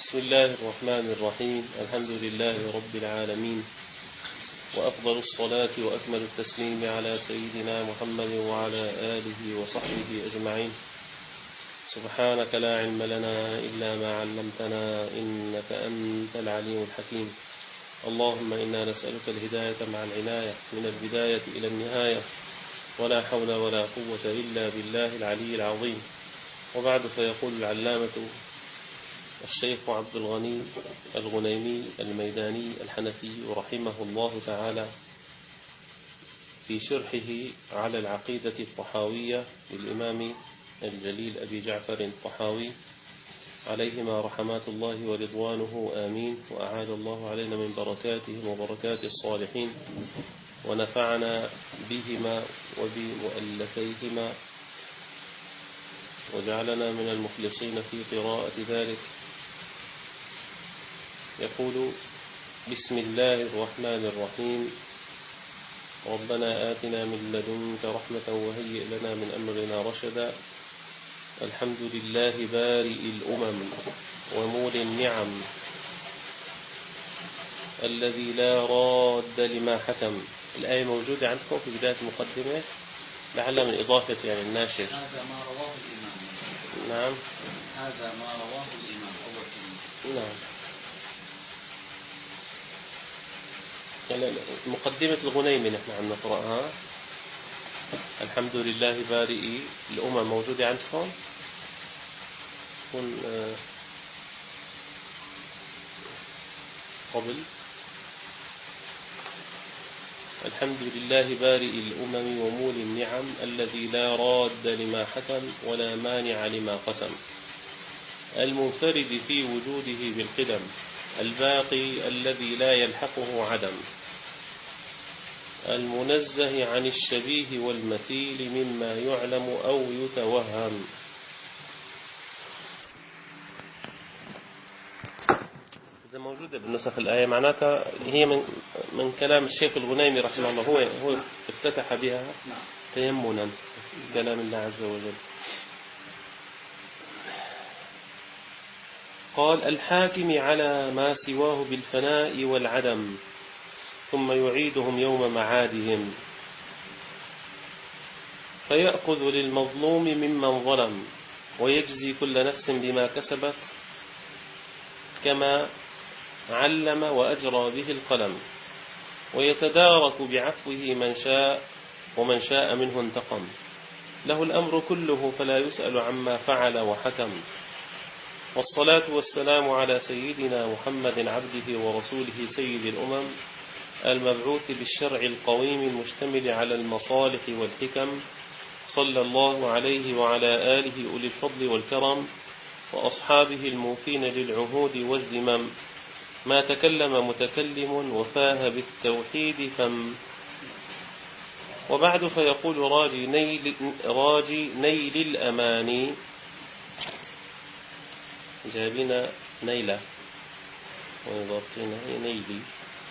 بسم الله الرحمن الرحيم. الحمد لله رب العالمين، وأفضل الصلاة وأكمل التسليم على سيدنا محمد وعلى آله وصحبه أجمعين. سبحانك لا علم لنا إلا ما علمتنا إنك أنت العليم الحكيم. اللهم إنا نسألك الهداية مع العناية من البداية إلى النهاية، ولا حول ولا قوة إلا بالله العلي العظيم. وبعد، فيقول العلامة الشيخ عبد الغني الغنيمي الميداني الحنفي رحمه الله تعالى في شرحه على العقيدة الطحاوية للإمام الجليل أبي جعفر الطحاوي عليهما رحمات الله ورضوانه آمين، وأعاد الله علينا من بركاتهم وبركات الصالحين، ونفعنا بهما وبمؤلفيهما، وجعلنا من المخلصين في قراءة ذلك. يقول: بسم الله الرحمن الرحيم. ربنا آتنا من لدنك رحمة وهيئ لنا من أمرنا رشدا. الحمد لله بارئ الأمم ومول النعم الذي لا راد لما حكم. الآية موجودة عندكم في بداية المقدمة، لعل من إضافة يعني الناشر. هذا ما رواه الإمام. نعم، هذا ما رواه الإمام أول كلمة. نعم. مقدمة الغنيمي نحن عم نقرأها. الحمد لله بارئ الأمم موجودة عندكم؟ قبل الحمد لله بارئ الأمم ومول النعم الذي لا راد لما حكم ولا مانع لما قسم، المنفرد في وجوده بالقدم، الباقي الذي لا يلحقه عدم، المنزه عن الشبيه والمثيل مما يعلم أو يتوهم. إذا موجودة بالنسخ الآية معناتها هي من كلام الشيخ الغنيمي رحمه الله، هو افتتح بها تيمنا كلام الله عز وجل. قال: الحاكم على ما سواه بالفناء والعدم، ثم يعيدهم يوم معادهم، فيأخذ للمظلوم ممن ظلم، ويجزي كل نفس بما كسبت، كما علم وأجرى به القلم، ويتدارك بعفوه من شاء، ومن شاء منه انتقم، له الأمر كله فلا يسأل عما فعل وحكم. والصلاة والسلام على سيدنا محمد عبده ورسوله سيد الأمم، المبعوث بالشرع القويم المشتمل على المصالح والحكم، صلى الله عليه وعلى آله أولي الفضل والكرم، وأصحابه الموفين للعهود والذمم، ما تكلم متكلم وفاه بالتوحيد فم. وبعد، فيقول: راجي نيل الأماني، جابنا نيلة ويضبطنا نيلي،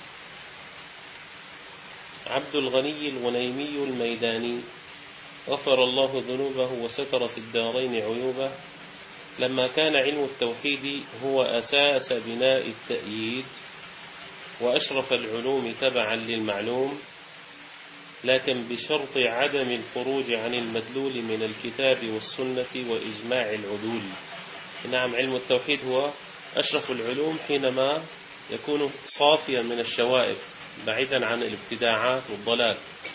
عبد الغني الغنيمي الميداني، غفر الله ذنوبه وستر في الدارين عيوبه، لما كان علم التوحيد هو أساس بناء التأييد، وأشرف العلوم تبعا للمعلوم، لكن بشرط عدم الخروج عن المدلول من الكتاب والسنة وإجماع العدول. نعم، علم التوحيد هو أشرف العلوم حينما يكون صافيا من الشوائب، بعيدا عن الابتداعات والضلال.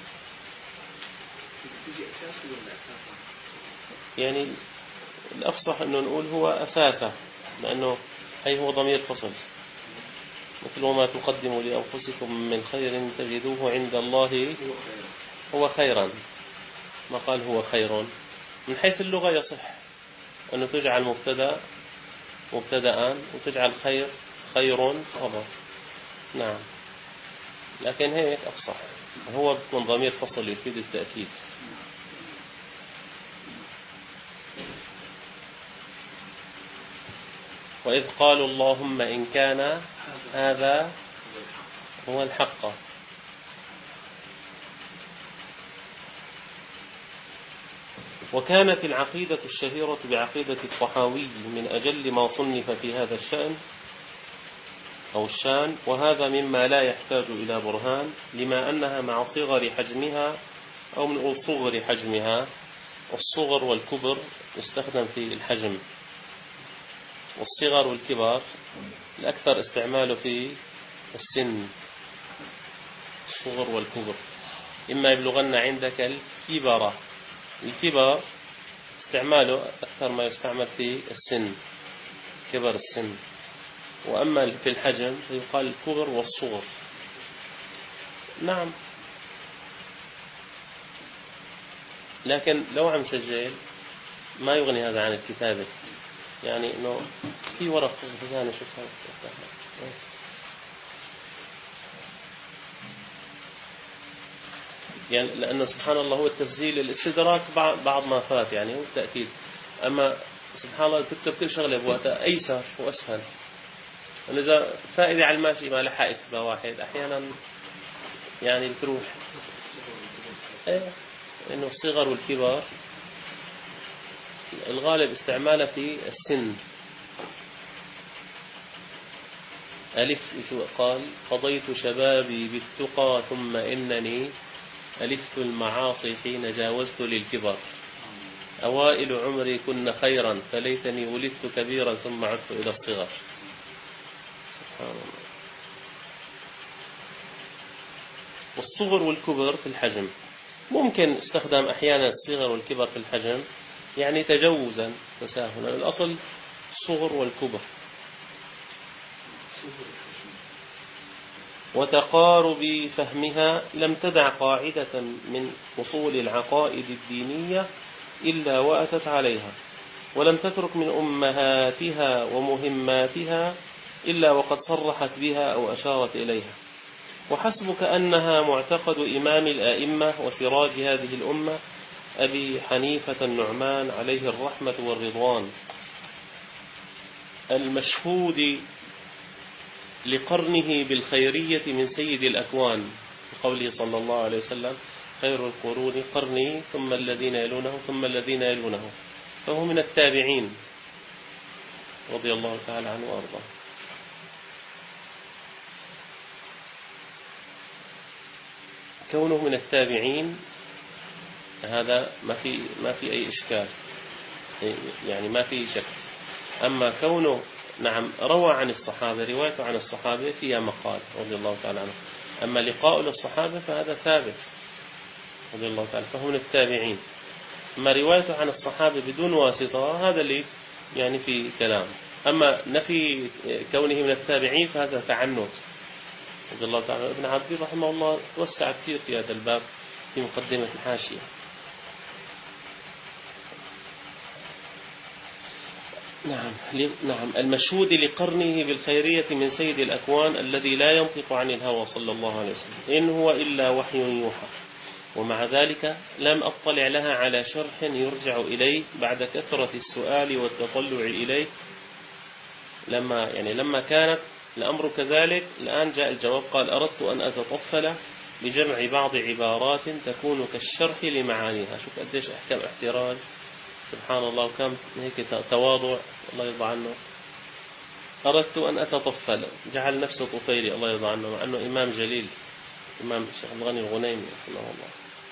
يعني الأفصح أنه نقول هو أساسه، لأنه هي هو ضمير فصل، مثل وما تقدموا لأنفسكم من خير تجدوه عند الله هو خيرا. ما قال هو خير. من حيث اللغة يصح أنه تجعل مبتدأ وتجعل خير خبر. نعم، لكن هيك أفصح، هو بيكون ضمير فصل يفيد التأكيد. وإذ قالوا اللهم إن كان هذا هو الحق. وكانت العقيدة الشهيرة بعقيدة الطحاوي من أجل ما صنف في هذا الشأن أو الشان، وهذا مما لا يحتاج إلى برهان، لما أنها مع صغر حجمها أو من صغر حجمها. الصغر والكبر يستخدم في الحجم، والصغر والكبار الأكثر استعماله في السن. الصغر والكبر إما يبلغن عندك الكبر. الكبر استعماله أكثر ما يستعمل في السن، كبر السن. وأما في الحجم يقال الكبر والصغر. نعم، لكن لو عم سجل ما يغني هذا عن الكتابة. يعني إنه في ورق خزانة، شوف هذا يعني، لأنه سبحان الله هو التسجيل الاستدراك بعض ما فات يعني، هو التأكيد. أما سبحان الله تكتب كل شغلة بوقتها أيسر وأسهل. إذا فائدة على الماشي ما لحق يكتبها واحد أحيانا يعني بتروح. إنه الصغر والكبار الغالب استعماله في السن. ألف قال قضيت شبابي بالتقى ثم إنني ألفت المعاصي حين جاوزت للكبر. أوائل عمري كن خيرا فليتني ولدت كبيرا ثم عدت إلى الصغر. سبحان الله. والصغر والكبر في الحجم ممكن استخدام أحيانا الصغر والكبر في الحجم يعني تجوزا تساهلا. الأصل الصغر والكبر. وتقارب فهمها لم تدع قاعدة من أصول العقائد الدينية إلا وأتت عليها، ولم تترك من أمهاتها ومهماتها إلا وقد صرحت بها أو أشارت إليها. وحسبك أنها معتقد إمام الآئمة وسراج هذه الأمة أبي حنيفة النعمان عليه الرحمة والرضوان، المشهود لقرنه بالخيرية من سيد الأكوان، بقوله صلى الله عليه وسلم خير القرون قرني ثم الذين يلونه ثم الذين يلونه. فهو من التابعين رضي الله تعالى عنه وأرضاه. كونه من التابعين هذا ما في أي إشكال، يعني ما في شك. أما كونه نعم روى عن الصحابة، روايته عن الصحابة فيها مقال رضي الله تعالى عنه. أما لقاء للصحابة فهذا ثابت رضي الله تعالى، فهو من التابعين. أما روايته عن الصحابة بدون واسطة هذا اللي يعني في كلام. أما نفي كونه من التابعين فهذا تعنت رضي الله تعالى. ابن عبد رحمه الله توسع كثير في هذا الباب في مقدمة الحاشية. نعم المشهود لقرنه بالخيرية من سيد الأكوان الذي لا ينطق عن الهوى صلى الله عليه وسلم، إن هو إلا وحي يوحى. ومع ذلك لم أطلع لها على شرح يرجع إليه بعد كثرة السؤال والتطلع إليه. لما كانت الأمر كذلك الآن جاء الجواب. قال أردت أن أتطفل بجمع بعض عبارات تكون كالشرح لمعانيها. شوف قديش أحكام احتراز سبحان الله، وكم هيك تواضع الله يرضى عنه. أردت أن أتطفل، جعل نفسه طفيلي الله يرضى عنه، مع أنه إمام جليل، إمام الشيخ الغني الغنيمي رحمه الله.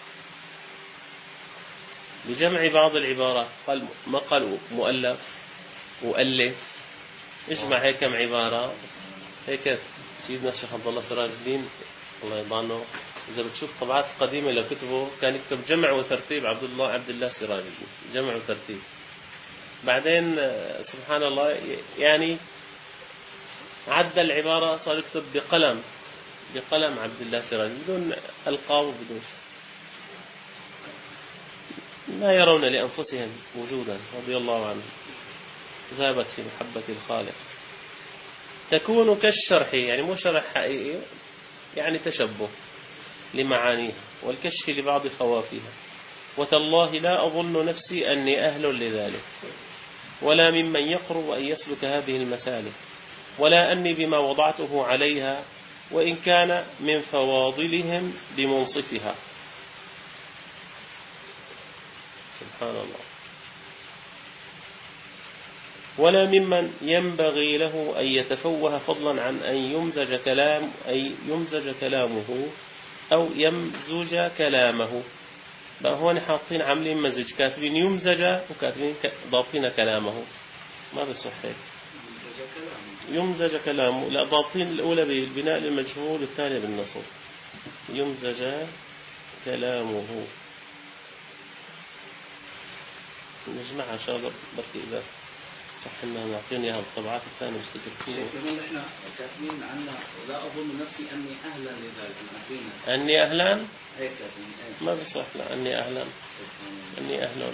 بجمع بعض العبارات، قال ما قال مؤلف وألف، اجمع هيك كم عبارة. هيك سيدنا الشيخ عبد الله سراج الدين الله يرضى عنه إذا بتشوف طبعات القديمة لو كتبه كان يكتب جمع وترتيب عبد الله سراج الدين، جمع وترتيب. بعدين سبحان الله يعني عدى العبارة صار يكتب بقلم عبد الله سراج بدون ألقاب وبدون شيء. لا يرون لأنفسهم وجودا رضي الله عنه، ذابت في محبة الخالق. تكون كالشرح، يعني مو شرح حقيقي، يعني تشبه لمعانيها والكشف لبعض خوافها. وتالله لا أظن نفسي أني أهل لذلك، ولا ممن يقرب أن يسلك هذه المسالك، ولا أني بما وضعته عليها وإن كان من فواضلهم بمنصفها. سبحان الله. ولا ممن ينبغي له أن يتفوه فضلا عن أن يمزج كلامه أو يمزج كلامه. بقى هون حاطين عاملين مزج، كاتبين يمزج وكاتبين ضابطين كلامه، ما بصح هيك. يمزج كلامه، لا ضابطين الأولى بالبناء للمجهول والثانية بالنصب. يمزج كلامه. نجمعها شاغر بركي إذا صح إنها نعطيني إياها الطبعات الثانية مستدركين. كمان إحنا كاتبين عنا ولا أظن نفسي أني أهلا لذلك. أني أهلا؟ هيك كاتبين. ما بصح، لا أني أهلا. أني أهلا.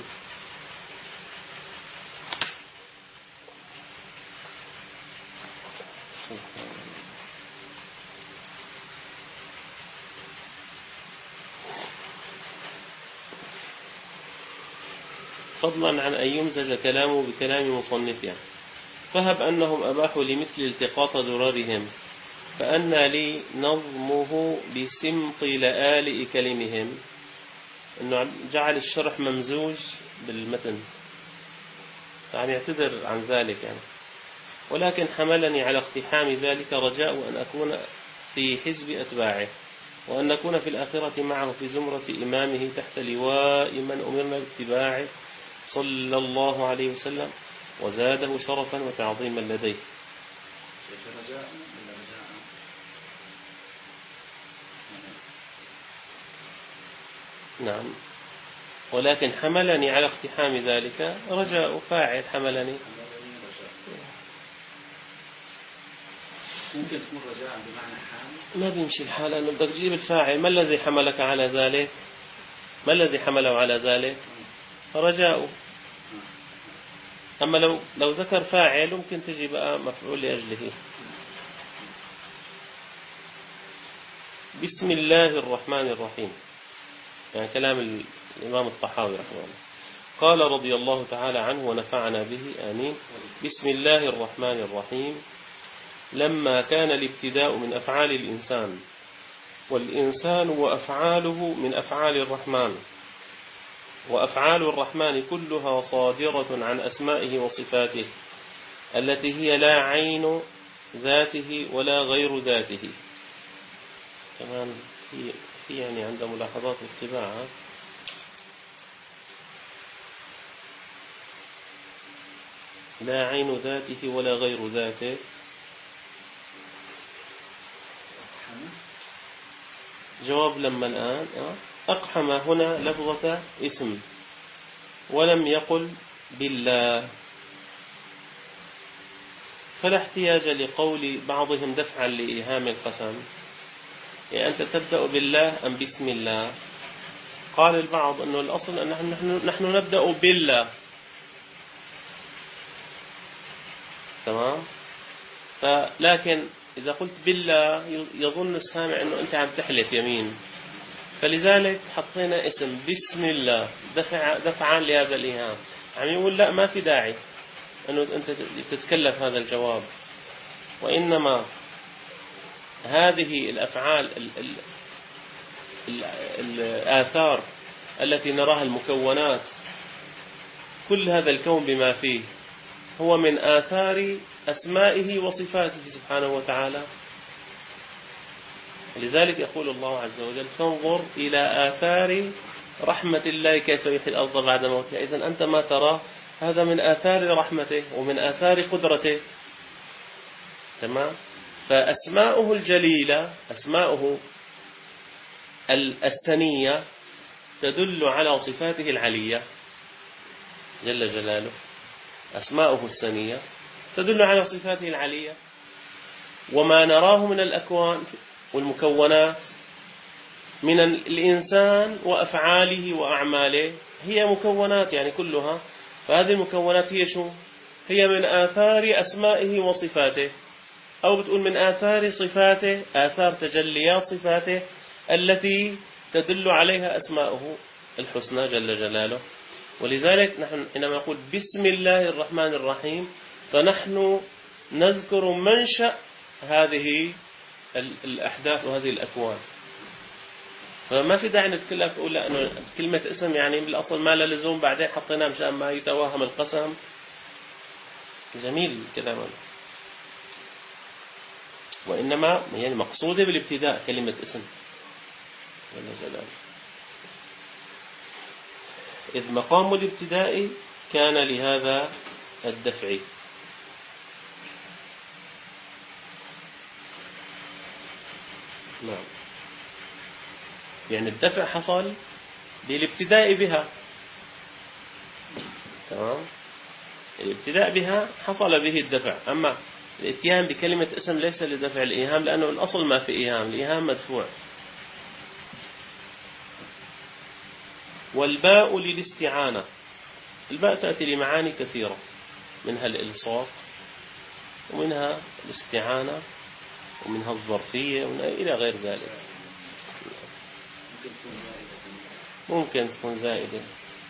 فضلا عن أن يمزج كلامه بكلام مصنفها. فهب أنهم أباحوا لمثل التقاط دررهم، فأنى لي نظمه بسمط لآلئ كلمهم. أنه جعل الشرح ممزوج بالمتن، يعني يعتذر عن ذلك يعني. ولكن حملني على اقتحام ذلك رجاء أن أكون في حزب أتباعه، وأن نكون في الآخرة معه في زمرة إمامه تحت لواء من أمرنا باتباعه صلى الله عليه وسلم، وزاده شرفا وتعظيما لديه. نعم. ولكن حملني على اقتحام ذلك رجاء، فاعل حملني. ممكن تكون رجاء بمعنى حال. ما بيمشي الحال، أنه بدك تجيب الفاعل. ما الذي حملك على ذلك؟ ما الذي حمله على ذلك؟ رجاء. أما لو ذكر فاعل ممكن تجي بقى مفعول لأجله. بسم الله الرحمن الرحيم، يعني كلام الإمام الطحاوي رحمه الله. قال رضي الله تعالى عنه ونفعنا به آمين. بسم الله الرحمن الرحيم. لما كان الابتداء من أفعال الإنسان، والإنسان وأفعاله من أفعال الرحمن، وأفعال الرحمن كلها صادرة عن أسمائه وصفاته التي هي لا عين ذاته ولا غير ذاته. كمان في يعني عند ملاحظات الطباعة لا عين ذاته ولا غير ذاته. جواب لما الآن أقحم هنا لفظة اسم ولم يقل بالله، فلا احتياج لقول بعضهم دفعا لإيهام القسم، يعني أنت تبدأ بالله أم بسم الله. قال البعض أنه الأصل أن نحن نبدأ بالله، تمام. لكن إذا قلت بالله يظن السامع أنه أنت عم تحلف يمين، فلذلك حطينا اسم بسم الله دفعا لهذا الإيهام. عم يقول لا، ما في داعي أنه أنت تتكلف هذا الجواب، وإنما هذه الأفعال الآثار التي نراها المكونات، كل هذا الكون بما فيه هو من آثار أسمائه وصفاته سبحانه وتعالى. لذلك يقول الله عز وجل فانظر إلى آثار رحمة الله كيف يحيي الأرض بعد موتها. إذن أنت ما ترى هذا من آثار رحمته ومن آثار قدرته، تمام. فأسماؤه الجليلة، أسماؤه السنية تدل على صفاته العلية جل جلاله. أسماؤه السنية تدل على صفاته العلية، وما نراه من الأكوان والمكونات من الإنسان وأفعاله وأعماله هي مكونات يعني كلها. فهذه المكونات هي شو؟ هي من آثار أسمائه وصفاته، أو بتقول من آثار صفاته، آثار تجليات صفاته التي تدل عليها أسماؤه الحسنى جل جلاله. ولذلك نحن حينما نقول بسم الله الرحمن الرحيم فنحن نذكر منشأ هذه الأحداث وهذه الأكوان. فما في داعي نتكلم نقول لأنه كلمة اسم يعني بالأصل ما له لزوم، بعدين حطيناه مشان ما يتوهم القسم. جميل كلام، وإنما يعني مقصودة بالابتداء كلمة اسم. إذ مقام الابتداء كان لهذا الدفع. نعم، يعني الدفع حصل بالابتداء بها. تمام، الابتداء بها حصل به الدفع. أما الاتيان بكلمة اسم ليس لدفع الإيهام، لأنه الأصل ما في إيهام، الإيهام مدفوع. والباء للاستعانة، الباء تأتي لمعاني كثيرة، منها الإلصاق، ومنها الاستعانة، ومنها الظرفية، ومنها إلى غير ذلك. ممكن تكون زائدة.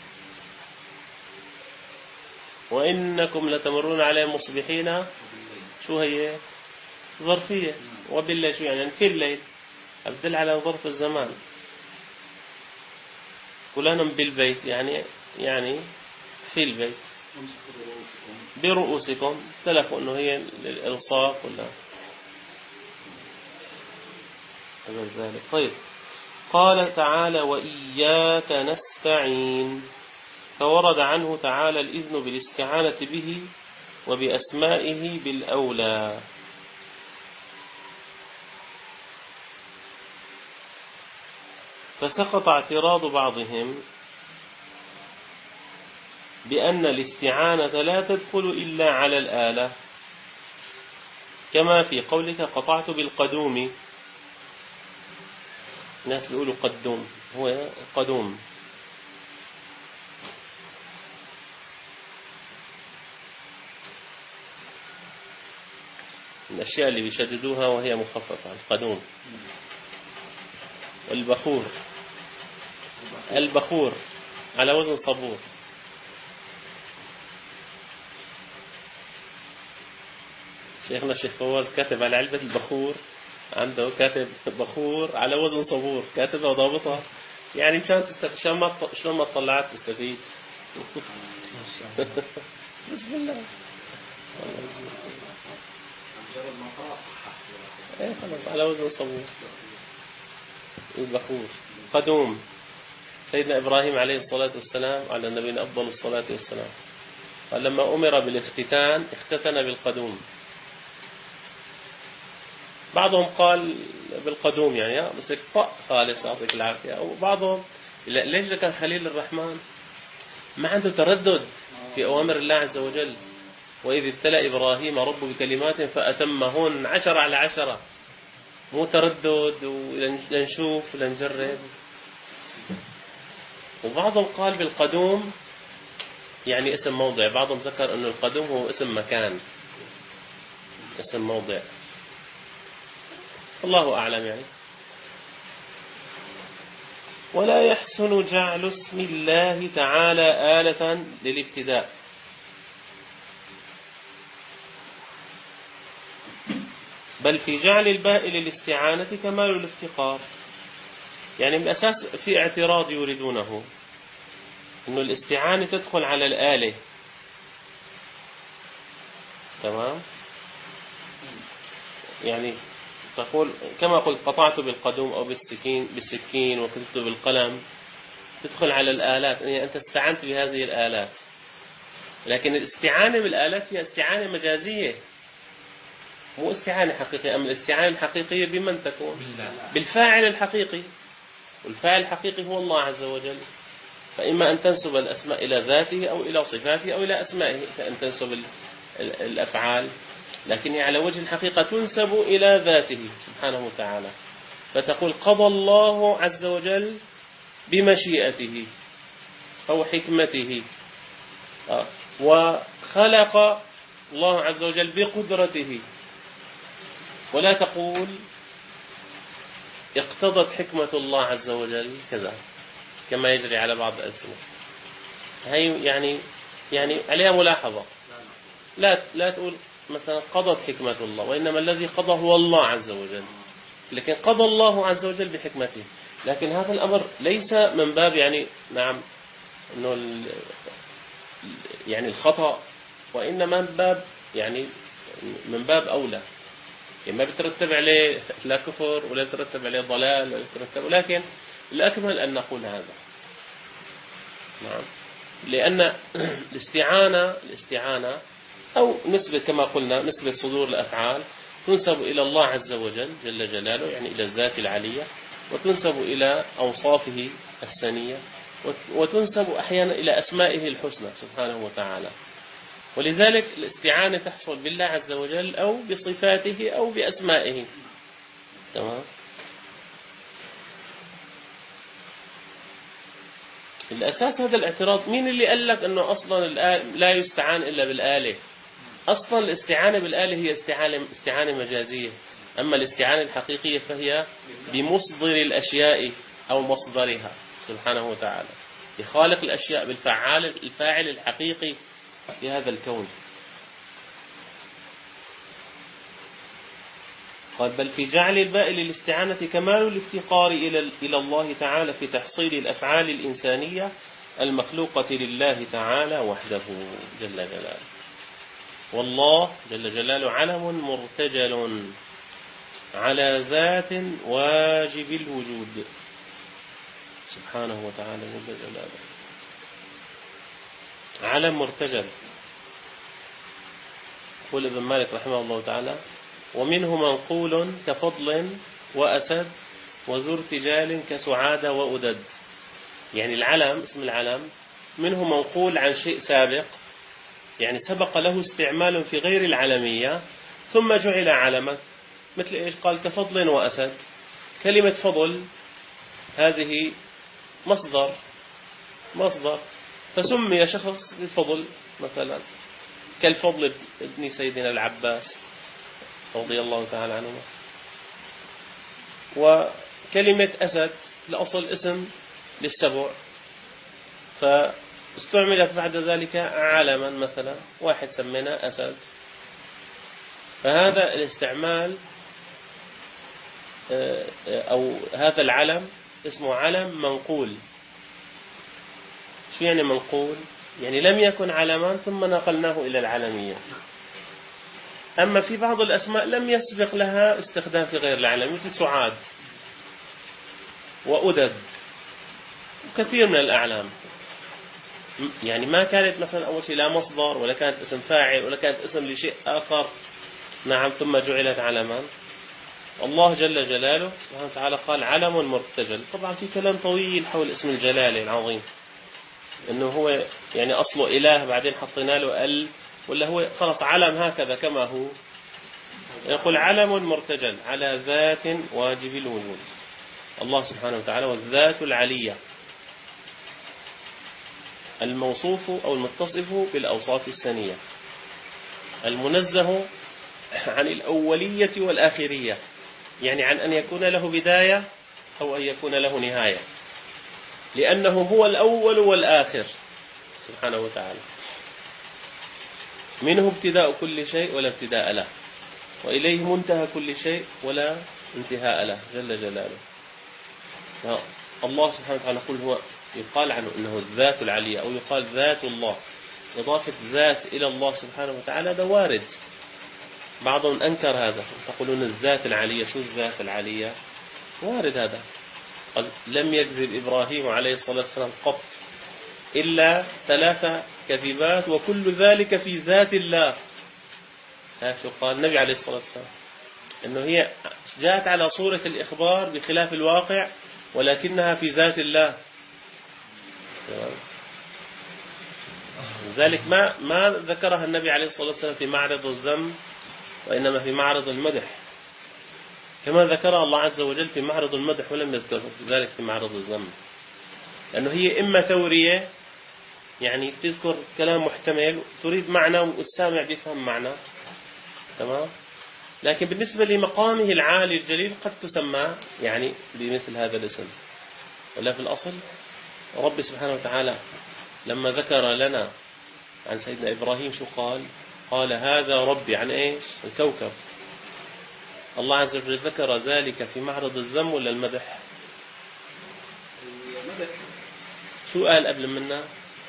وإنكم لتمرون عليهم مصبحين، شو هي؟ ظرفية. وبالله شو يعني؟ في الليل، أبدل على ظرف الزمان. فلان بالبيت يعني في البيت. برؤوسكم، اختلفوا انه هي للإلصاق ولا غير ذلك. طيب، قال تعالى وإياك نستعين، فورد عنه تعالى الإذن بالاستعانة به وبأسمائه بالأولى. فسقط اعتراض بعضهم بأن الاستعانة لا تدخل إلا على الآلة، كما في قولك قطعت بالقدوم. الناس بيقولوا قدوم، هو قدوم. الأشياء اللي بيشددوها وهي مخففة، القدوم. والبخور، البخور على وزن صبور. شيخنا الشيخ فواز كاتب على علبة البخور، عنده كاتب بخور على وزن صبور، كاتبها وضابطها، يعني مشان شلون ما طلعت تستفيد. بسم الله. ايه خلاص، على وزن صبور. البخور قدوم. سيدنا إبراهيم عليه الصلاة والسلام على النبي أفضل الصلاة والسلام، قال لما أمر بالاختتان اختتن بالقدوم. بعضهم قال بالقدوم يعني بس طق خالص يعطيك العافية. أو بعضهم ليش كان خليل الرحمن ما عنده تردد في أوامر الله عز وجل. وإذ ابتلى إبراهيم ربه بكلمات فأتمهن 10 على 10، مو تردد ولنشوف ولنجرب. وبعضهم قال بالقدوم يعني اسم موضع، بعضهم ذكر أنه القدوم هو اسم مكان، اسم موضع، الله أعلم يعني. ولا يحسن جعل اسم الله تعالى آلة للابتداء، بل في جعل الباء للاستعانة كمال الافتقار. يعني من الأساس في اعتراض يريدونه أنه الاستعانة تدخل على الآلة. تمام، يعني تقول كما قلت قطعت بالقدوم أو بالسكين وكتبت بالقلم، تدخل على الآلات، يعني أنت استعنت بهذه الآلات. لكن الاستعانة بالآلات هي استعانة مجازية، مو استعانة حقيقية. أما الاستعانة الحقيقية بمن تكون؟ بالفاعل الحقيقي، والفاعل الحقيقي هو الله عز وجل. فإما أن تنسب الأسماء إلى ذاته أو إلى صفاته أو إلى أسمائه، فأن تنسب الأفعال، لكن على وجه الحقيقة تنسب إلى ذاته سبحانه وتعالى. فتقول قضى الله عز وجل بمشيئته أو حكمته، وخلق الله عز وجل بقدرته، ولا تقول اقتضت حكمة الله عز وجل كذا كما يجري على بعض الألسنة. هي يعني عليها ملاحظة. لا تقول مثلا قضت حكمة الله، وإنما الذي قضى هو الله عز وجل. لكن قضى الله عز وجل بحكمته، لكن هذا الأمر ليس من باب يعني نعم إنه يعني الخطأ، وإنما من باب يعني من باب أولى، يعني ما بترتب عليه لا كفر ولا يترتب عليه ضلال ولا يترتب، ولكن الأكمل أن نقول هذا. نعم، لأن الاستعانة أو نسبة كما قلنا نسبة صدور الأفعال تنسب إلى الله عز وجل جل جلاله، يعني إلى الذات العلية، وتنسب إلى أوصافه السنية، وتنسب أحيانا إلى أسمائه الحسنى سبحانه وتعالى. ولذلك الاستعانة تحصل بالله عز وجل أو بصفاته أو بأسمائه. تمام. الأساس هذا الاعتراض، مين اللي قال لك أنه أصلا لا يستعان إلا بالآلة؟ أصلا الاستعانة بالآلة هي استعانة مجازية، أما الاستعانة الحقيقية فهي بمصدر الأشياء أو مصدرها سبحانه وتعالى، بخالق الأشياء، الفاعل الحقيقي في هذا الكون. قال بل في جعل الباء للاستعانة كمال الافتقار إلى الله تعالى في تحصيل الأفعال الإنسانية المخلوقة لله تعالى وحده جل جلاله. والله جل جلاله علم مرتجل على ذات واجب الوجود سبحانه وتعالى جل جلاله. علم مرتجل. قول ابن مالك رحمه الله تعالى: ومنه منقول كفضل وأسد وذو ارتجال كسعادة وأدد. يعني العلم، اسم العلم، منه منقول عن شيء سابق، يعني سبق له استعمال في غير العلمية ثم جعل علما. مثل إيش؟ قال كفضل وأسد. كلمة فضل هذه مصدر فسمي شخص بالفضل، مثلا كالفضل ابن سيدنا العباس رضي الله تعالى عنه. وكلمة أسد الأصل اسم للسبع، فاستعملت بعد ذلك علما، مثلا واحد سمينا أسد. فهذا الاستعمال أو هذا العلم اسمه علم منقول. شو يعني منقول؟ يعني لم يكن علما ثم نقلناه إلى العلمية. أما في بعض الأسماء لم يسبق لها استخدام في غير العلم، مثل سعاد وأدد وكثير من الأعلام، يعني ما كانت مثلا أول شيء لا مصدر ولا كانت اسم فاعل ولا كانت اسم لشيء آخر. نعم، ثم جعلت علما. الله جل جلاله سبحانه وتعالى قال علم مرتجل. طبعا في كلام طويل حول اسم الجلالة العظيم، إنه هو يعني أصله إله بعدين حطينا له ولا هو خلص علم هكذا كما هو. يقول علم مرتجل على ذات واجب الوجود. الله سبحانه وتعالى والذات العلية، الموصوف أو المتصف بالأوصاف السنية، المنزه عن الأولية والآخرية، يعني عن أن يكون له بداية أو أن يكون له نهاية، لأنه هو الأول والآخر سبحانه وتعالى. منه ابتداء كل شيء ولا ابتداء له، وإليه منتهى كل شيء ولا انتهاء له جل جلاله. الله سبحانه وتعالى هو يقال عنه إنه الذات العلية، أو يقال ذات الله. إضافة ذات إلى الله سبحانه وتعالى ده وارد. بعضهم أنكر هذا، تقولون الذات العلية. شو الذات العلية؟ وارد هذا. قد لم يكذب إبراهيم عليه الصلاة والسلام قط إلا 3 كذبات، وكل ذلك في ذات الله. شو قال النبي عليه الصلاة والسلام؟ إنه هي جاءت على صورة الإخبار بخلاف الواقع، ولكنها في ذات الله. لذلك ما ذكرها النبي عليه الصلاة والسلام في معرض الذم، وإنما في معرض المدح، كما ذكرها الله عز وجل في معرض المدح، ولم يذكر ذلك في معرض الذم، لأنه هي إما تورية، يعني تذكر كلام محتمل تريد معنى والسامع بيفهم معنى، تمام. لكن بالنسبة لمقامه العالي الجليل قد تسمى يعني بمثل هذا الاسم. ولا في الأصل رب سبحانه وتعالى لما ذكر لنا عن سيدنا إبراهيم شو قال؟ قال هذا ربي، عن إيش؟ الكوكب. الله عز وجل ذكر ذلك في معرض الذم ولا المدح؟ شو قال قبل منا؟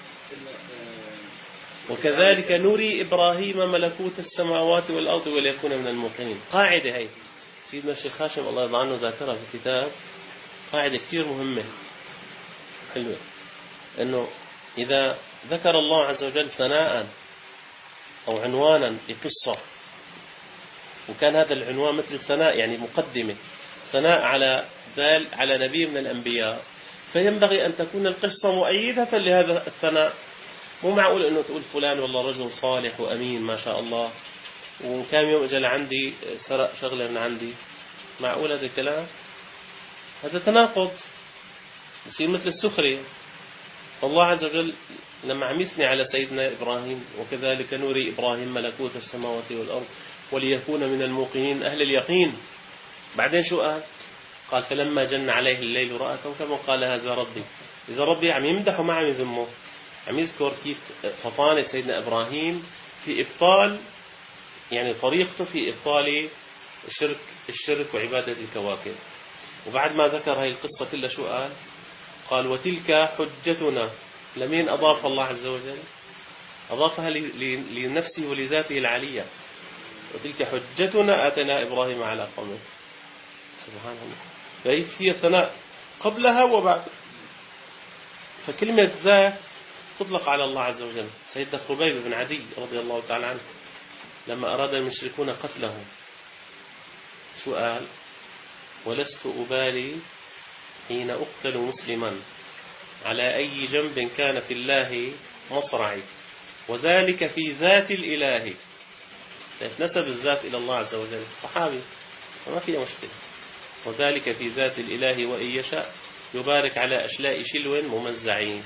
وكذلك نري إبراهيم ملكوت السماوات والأرض وليكون من الموقنين. قاعدة هي سيدنا الشيخ هاشم الله يرضى عنه ذاكرها في الكتاب، قاعدة كثير مهمة حلوة، أنه إذا ذكر الله عز وجل ثناء أو عنوانا لقصة، وكان هذا العنوان مثل الثناء يعني مقدمة ثناء على نبي من الأنبياء، فينبغي أن تكون القصة مؤيدة لهذا الثناء. مو معقول أنه تقول فلان والله رجل صالح وأمين ما شاء الله، وكام يوم أجل عندي سرق شغلة من عندي. معقول هذا الكلام؟ هذا تناقض، يصير مثل السخرية. الله عز وجل لما عم يثني على سيدنا إبراهيم وكذلك نري إبراهيم ملكوت السماوات والأرض وليكون من الموقنين أهل اليقين، بعدين شو قال؟ قال فلما جن عليه الليل رأى كوكبا قال هذا ربي. إذا ربي عم يمدحه ما عم يذمه، عم يذكر كيف فطانة سيدنا إبراهيم في إبطال، يعني طريقته في إبطال الشرك وعبادة الكواكب. وبعد ما ذكر هاي القصة كلها شو قال؟ قال وتلك حجتنا. لمين أضاف الله عز وجل؟ أضافها لنفسه ولذاته العلية. وتلك حجتنا آتنا إبراهيم على قومه. سبحان الله. فهي ثناء قبلها وبعد. فكلمة ذات تطلق على الله عز وجل. سيدنا خبيب بن عدي رضي الله تعالى عنه لما أراد المشركون قتله شو قال؟ ولست أبالي حين أقتل مسلما على أي جنب كان في الله مصرعي وذلك في ذات الإله. نسب الذات إلى الله عز وجل، صحابي ما فيها مشكلة. وذلك في ذات الإله وإن يشاء يبارك على أشلاء شلو ممزعين.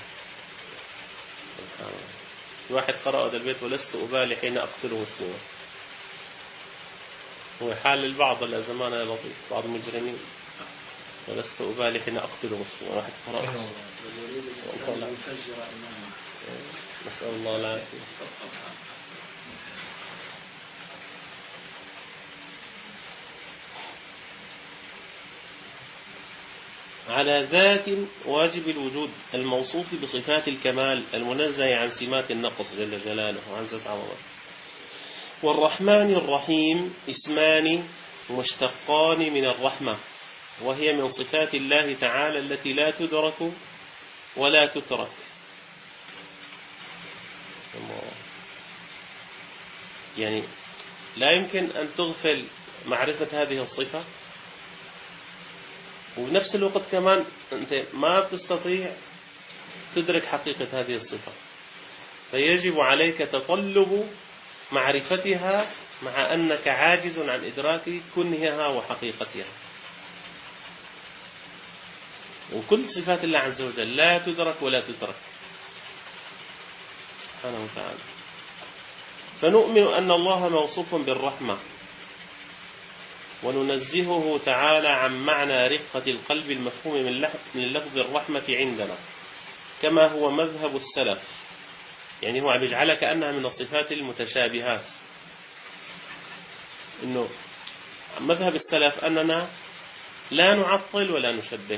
في واحد قرأ هذا البيت ولست أبالي حين أقتل مسلما، هو حال للبعض لا زمان يا لطيف، بعض المجرمين ولست أبالي حين أقتل مسلما. واحد قرأ نسأل الله العافية. على ذات واجب الوجود الموصوف بصفات الكمال المنزه عن سمات النقص جل جلاله وعزت عظمته. والرحمن الرحيم اسمان مشتقان من الرحمة، وهي من صفات الله تعالى التي لا تدرك ولا تترك. يعني لا يمكن أن تغفل معرفة هذه الصفة، وبنفس الوقت كمان أنت ما بتستطيع تدرك حقيقة هذه الصفة، فيجب عليك تطلب معرفتها مع أنك عاجز عن إدراك كنهها وحقيقتها. وكل صفات الله عز وجل لا تدرك ولا تترك سبحانه وتعالى. فنؤمن أن الله موصوف بالرحمة، وننزهه تعالى عن معنى رقة القلب المفهوم من لفظ الرحمة عندنا، كما هو مذهب السلف. يعني هو عم يجعلها كأنها من الصفات المتشابهات. إنه مذهب السلف أننا لا نعطل ولا نشبه،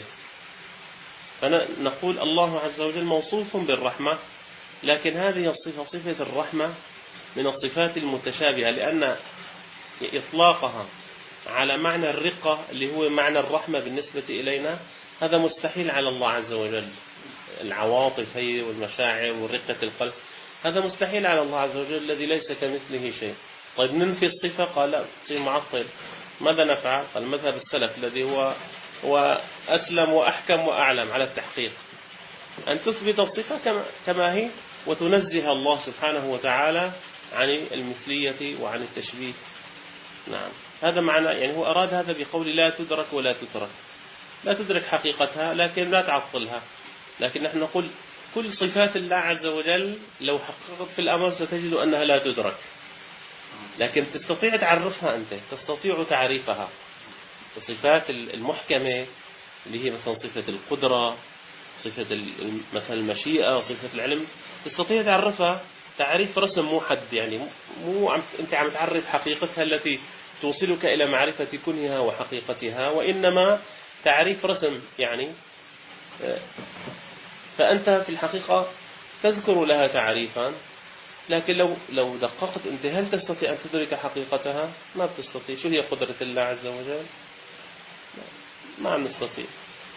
فنقول الله عز وجل موصوف بالرحمة، لكن هذه الصفة صفة الرحمة من الصفات المتشابهة، لأن إطلاقها على معنى الرقة اللي هو معنى الرحمة بالنسبة إلينا هذا مستحيل على الله عز وجل. العواطف هي والمشاعر ورقة القلب هذا مستحيل على الله عز وجل الذي ليس كمثله شيء. طيب ننفي الصفة؟ قال لا، تصير معطل. ماذا نفعل؟ قال مذهب السلف الذي هو أسلم وأحكم وأعلم على التحقيق، أن تثبت الصفة كما هي وتنزه الله سبحانه وتعالى عن المثلية وعن التشبيه. نعم، هذا معنى، يعني هو أراد هذا بقول لا تدرك ولا تترك. لا تدرك حقيقتها لكن لا تعطلها. لكن نحن نقول كل صفات الله عز وجل لو حققت في الأمر ستجد أنها لا تدرك، لكن تستطيع تعرفها أنت، تستطيع تعريفها. الصفات المحكمة اللي هي مثلا صفة القدرة، صفة مثلا المشيئة، صفة العلم، تستطيع تعرفها تعريف رسم مو حد. يعني مو أنت عم تعرف حقيقتها التي توصلك إلى معرفة كنهها وحقيقتها، وإنما تعريف رسم. يعني فأنت في الحقيقة تذكر لها تعريفا، لكن لو دققت أنت هل تستطيع أن تدرك حقيقتها؟ ما بتستطيع. شو هي قدرة الله عز وجل؟ ما نستطيع.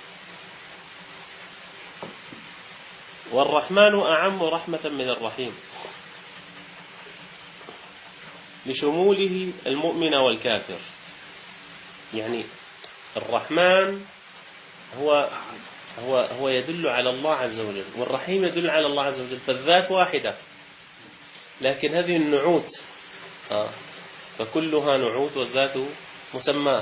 والرحمن أعم رحمة من الرحيم لشموله المؤمن والكافر. يعني الرحمن هو يدل على الله عز وجل، والرحيم يدل على الله عز وجل، فالذات واحدة، لكن هذه النعوت فكلها نعوت والذات مسماه.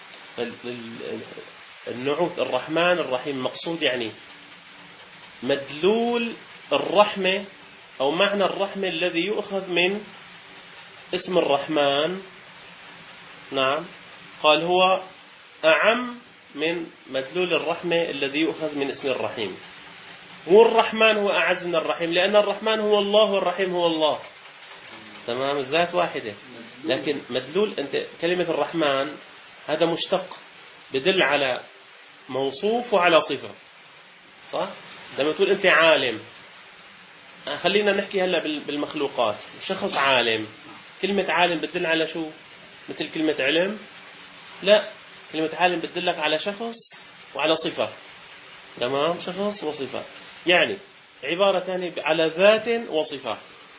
النعوت الرحمن الرحيم مقصود يعني مدلول الرحمة أو معنى الرحمة الذي يؤخذ من اسم الرحمن. نعم، قال هو أعم من مدلول الرحمة الذي يؤخذ من اسم الرحيم. هو الرحمن هو أعز من الرحيم، لأن الرحمن هو الله والرحيم هو الله. تمام، الذات واحدة، لكن مدلول أنت كلمة الرحمن هذا مشتق بدل على موصوف وعلى صفة، صح؟ لما تقول أنت عالم، خلينا نحكي هلا بالمخلوقات. شخص عالم، كلمة عالم بتدل على شو؟ مثل كلمة علم؟ لا، كلمة عالم بتدلك على شخص وعلى صفة. تمام، شخص وصفة، يعني عبارة ثانية على ذات وصفة.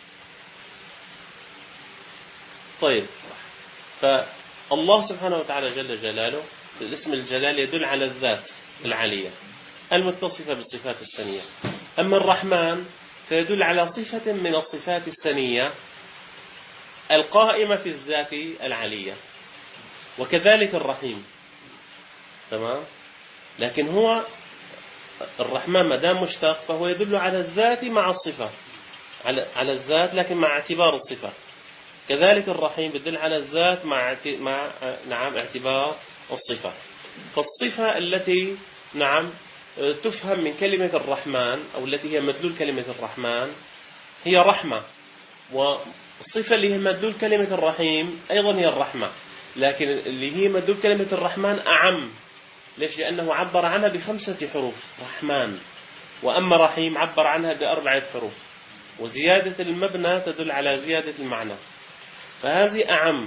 طيب، فالله سبحانه وتعالى جل جلاله الاسم الجلال يدل على الذات العالية المتصفة بالصفات السنية. أما الرحمن فيدل على صفة من الصفات السنية القائمة في الذات العالية، وكذلك الرحيم. تمام، لكن هو الرحمن ما دام مشتق فهو يدل على الذات مع الصفة، على الذات لكن مع اعتبار الصفة. كذلك الرحيم يدل على الذات مع نعم اعتبار الصفة. فالصفة التي تفهم من كلمة الرحمن أو التي هي مدلول كلمة الرحمن هي رحمة، والصفة اللي هي مدلول كلمة الرحيم أيضا هي الرحمة، لكن اللي هي مدلول كلمة الرحمن أعم. ليش؟ لأنه عبر عنها ب5 حروف رحمن، وأما رحيم عبر عنها ب4 حروف، وزيادة المبنى تدل على زيادة المعنى، فهذه أعم.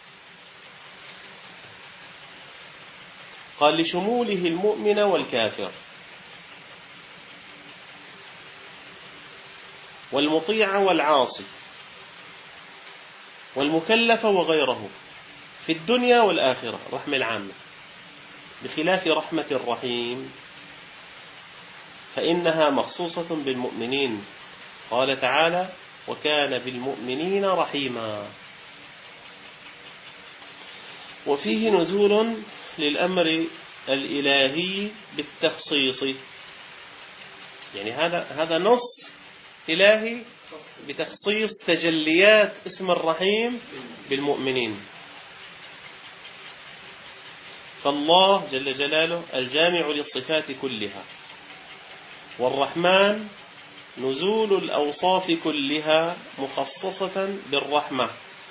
قال لشموله المؤمن والكافر والمطيع والعاصي والمكلف وغيره في الدنيا والآخرة، رحمة العامة، بخلاف رحمة الرحيم فإنها مخصوصة بالمؤمنين. قال تعالى: وكان بالمؤمنين رحيما. وفيه نزول للأمر الإلهي بالتخصيص، يعني هذا نص إلهي بتخصيص تجليات اسم الرحيم بالمؤمنين. فالله جل جلاله الجامع للصفات كلها، والرحمن نزول الأوصاف كلها مخصصة بالرحمة،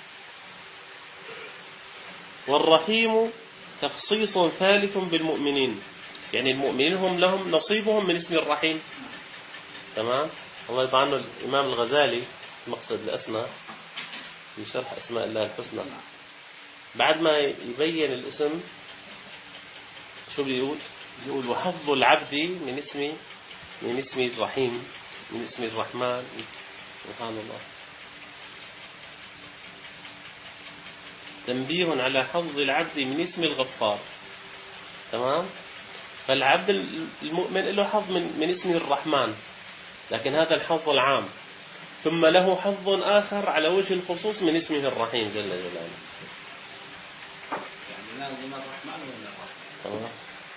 والرحيم تخصيص ثالث بالمؤمنين، يعني المؤمنين هم لهم نصيبهم من اسم الرحيم. تمام، الله يرضى عنه الإمام الغزالي مقصد الأسماء في شرح أسماء الله الحسنى، بعد ما يبين الاسم شو بيقول؟ بيقول: وحفظ العبد من اسم الرحيم، من اسم الرحمن. سبحان الله، تنبيه على حفظ العبد من اسم الغفار. تمام، فالعبد المؤمن له حظ من اسم الرحمن، لكن هذا الحظ العام، ثم له حظ آخر على وجه الخصوص من اسمه الرحيم جل جلاله. يعني لازم الرحمن ولا الرحمن؟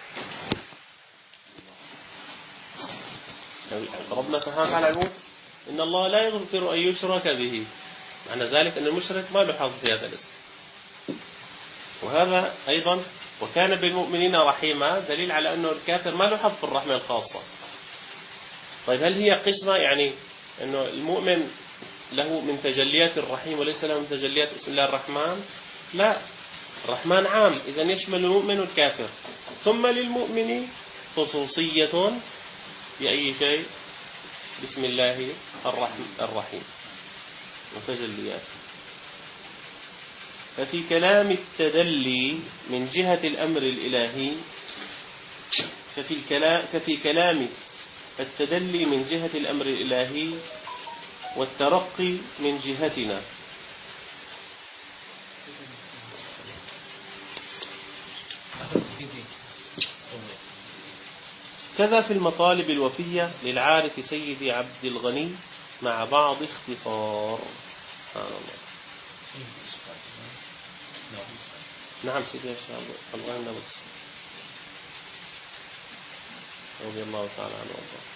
ربنا سبحانه وتعالى يقول: إن الله لا يغفر أن يشرك به، معنى ذلك أن المشرك ما له حظ في هذا الاسم. وهذا أيضا وكان بالمؤمنين رحيما دليل على أنه الكافر ما له حظ في الرحمة الخاصة. طيب، هل هي قسمة يعني أنه المؤمن له من تجليات الرحيم وليس له من تجليات اسم الله الرحمن؟ لا، الرحمن عام، إذن يشمل المؤمن والكافر. ثم للمؤمن خصوصية في أي شيء بسم الله الرحيم وتجليات. ففي كلام التدلي من جهة الأمر الإلهي ففي كلام التدلي من جهة الأمر الإلهي والترقي من جهتنا. كذا في المطالب الوفية للعارف سيدي عبد الغني مع بعض اختصار. سبحان الله. نعم سيدي الشيخ الله النبس رضي الله تعالى عنه وارضاه.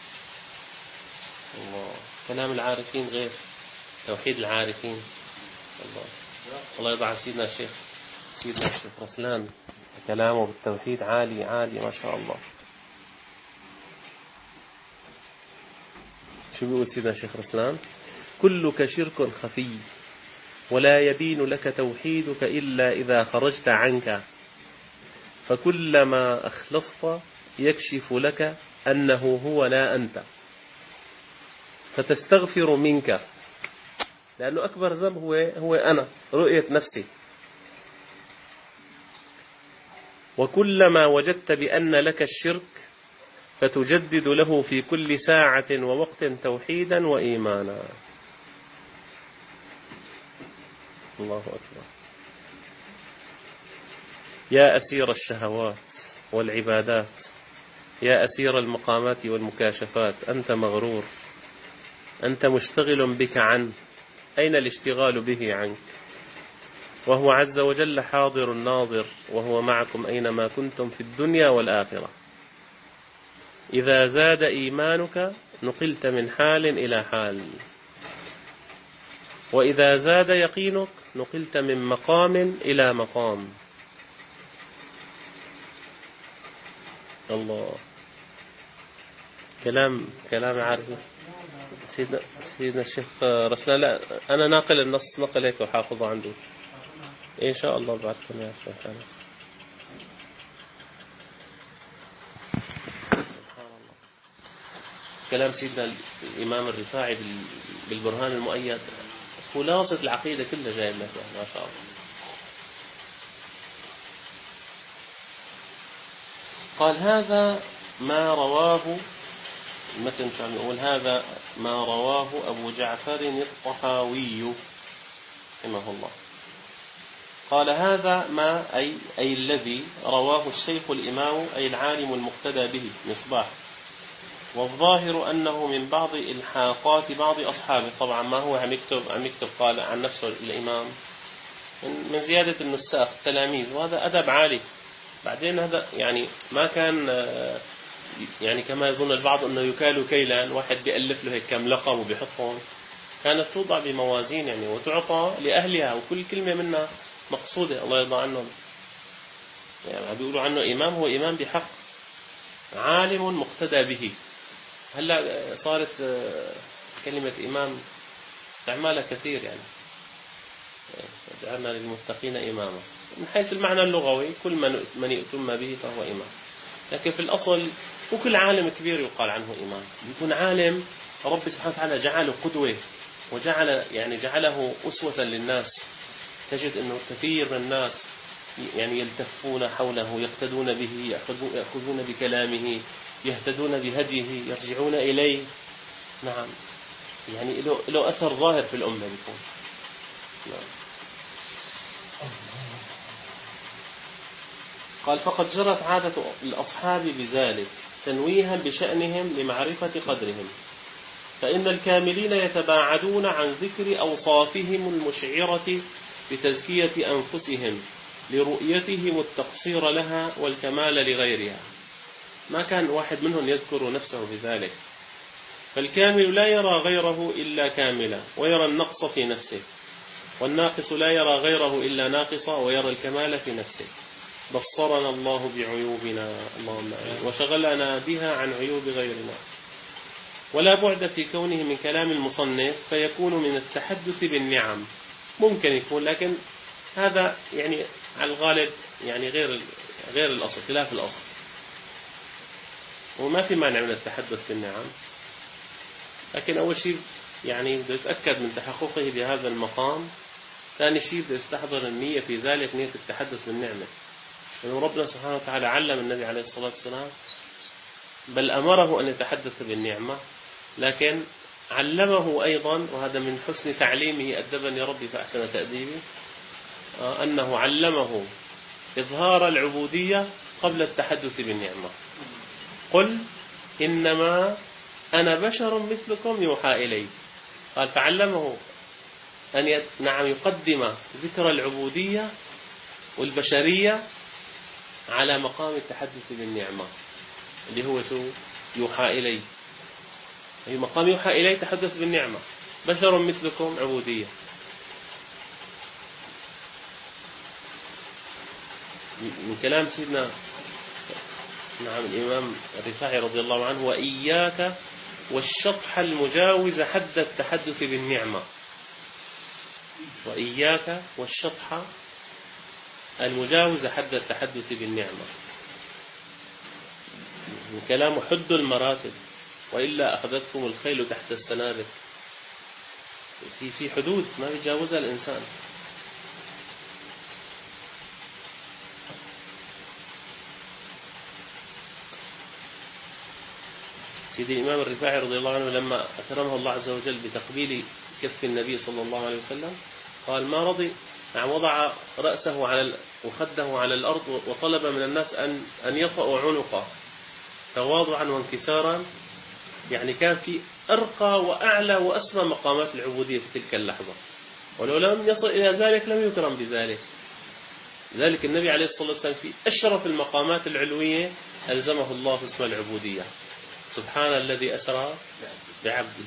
الله كلام العارفين غير توحيد العارفين. الله يرضى عن سيدنا الشيخ رسلان كلامه بالتوحيد عالي عالي ما شاء الله. شو بيقول سيدنا الشيخ رسلان؟ كلك شرك خفي ولا يبين لك توحيدك إلا إذا خرجت عنك، فكلما أخلصت يكشف لك أنه هو لا أنت، فتستغفر منك، لأنه أكبر ذنب هو أنا، رؤية نفسي. وكلما وجدت بأن لك الشرك فتجدد له في كل ساعة ووقت توحيدا وإيمانا. الله أكبر. يا أسير الشهوات والعبادات، يا أسير المقامات والمكاشفات، أنت مغرور، أنت مشتغل بك عنه. أين الاشتغال به عنك؟ وهو عز وجل حاضر ناظر، وهو معكم أينما كنتم في الدنيا والآخرة. إذا زاد إيمانك نقلت من حال إلى حال، وإذا زاد يقينك نقلت من مقام إلى مقام. الله كلام عارف سيدنا الشيخ رسلان. لا أنا ناقل النص نقل هيك وحافظه عنده إن شاء الله بعدكم يا شيخ أنس. كلام سيدنا الإمام الرفاعي بالبرهان المؤيد خلاصة العقيدة كلها جاية لنا ما شاء الله. قال هذا ما رواه المتن كان يقول هذا ما رواه أبو جعفر الطحاوي رحمه الله. قال هذا ما أي الذي رواه الشيخ الإمام أي العالم المقتدى به مصباح. والظاهر أنه من بعض إلحاقات بعض أصحابه. طبعا ما هو عم يكتب قال عن نفسه الإمام من زيادة النساخ تلاميذ، وهذا أدب عالي. بعدين هذا يعني ما كان يعني كما يظن البعض أنه يكال كيلان، واحد بيألف له هيك كم لقب وبيحطهم. كانت توضع بموازين يعني وتعطى لأهلها، وكل كلمة منها مقصودة. الله يرضى عنهم. يعني بيقولوا عنه إمام، هو إمام بحق، عالم مقتدى به. هلا صارت كلمة إمام استعمالها كثير، يعني جعلنا للمتقين إماما من حيث المعنى اللغوي، كل من يؤتم به فهو إمام. لكن في الأصل وكل عالم كبير يقال عنه إمام. يكون عالم رب سبحانه وتعالى جعله قدوة، جعله أسوة للناس. تجد أنه كثير من الناس يعني يلتفون حوله، يقتدون به، يأخذون بكلامه، يهتدون بهديه، يرجعون إليه. نعم يعني له أثر ظاهر في الأمة بيكون. نعم. قال فقد جرت عادة الأصحاب بذلك تنويها بشأنهم لمعرفة قدرهم، فإن الكاملين يتباعدون عن ذكر أوصافهم المشعرة بتزكية أنفسهم لرؤيتهم التقصير لها والكمال لغيرها. ما كان واحد منهم يذكر نفسه بذلك. فالكامل لا يرى غيره إلا كاملا ويرى النقص في نفسه، والناقص لا يرى غيره إلا ناقصا ويرى الكمال في نفسه. بصرنا الله بعيوبنا اللهم آمين، وشغلنا بها عن عيوب غيرنا. ولا بعد في كونه من كلام المصنف فيكون من التحدث بالنعم. ممكن يكون، لكن هذا يعني على الغالب يعني غير الأصل، خلاف الأصل. وما في مانع من التحدث بالنعم، لكن أول شيء يعني بده يتأكد من تحققه بهذا المقام. ثاني شيء بده يستحضر النية في ذلك، نية التحدث بالنعمة، لأنه ربنا سبحانه وتعالى علم النبي عليه الصلاة والسلام، بل أمره أن يتحدث بالنعمة، لكن علمه أيضا، وهذا من حسن تعليمه، أدبني ربي فأحسن تأديبي، أنه علمه إظهار العبودية قبل التحدث بالنعمة. قل إنما أنا بشر مثلكم يوحى إلي. قال فعلمه أن يقدم ذكر العبودية والبشرية على مقام التحدث بالنعمة، اللي هو شو؟ يوحى إلي. أي مقام يوحى إلي تحدث بالنعمة، بشر مثلكم عبودية. من كلام سيدنا الإمام الرفاعي رضي الله عنه: وإياك والشطح المجاوز حد التحدث بالنعمة. وإياك والشطح المجاوز حد التحدث بالنعمة. من كلام حد المراتب، وإلا أخذتكم الخيل تحت السنابل. في حدود ما يتجاوزها الإنسان. سيدي الإمام الرفاعي رضي الله عنه لما أكرمه الله عز وجل بتقبيل كف النبي صلى الله عليه وسلم قال ما رضي، وضع رأسه وخده على الأرض وطلب من الناس أن يطأوا عنقه تواضعا وانكسارا. يعني كان في أرقى وأعلى وأسمى مقامات العبودية في تلك اللحظة، ولو لم يصل إلى ذلك لم يكرم بذلك. لذلك النبي عليه الصلاة والسلام في أشرف المقامات العلوية ألزمه الله اسم العبودية: سبحان الذي أسرى بعبده.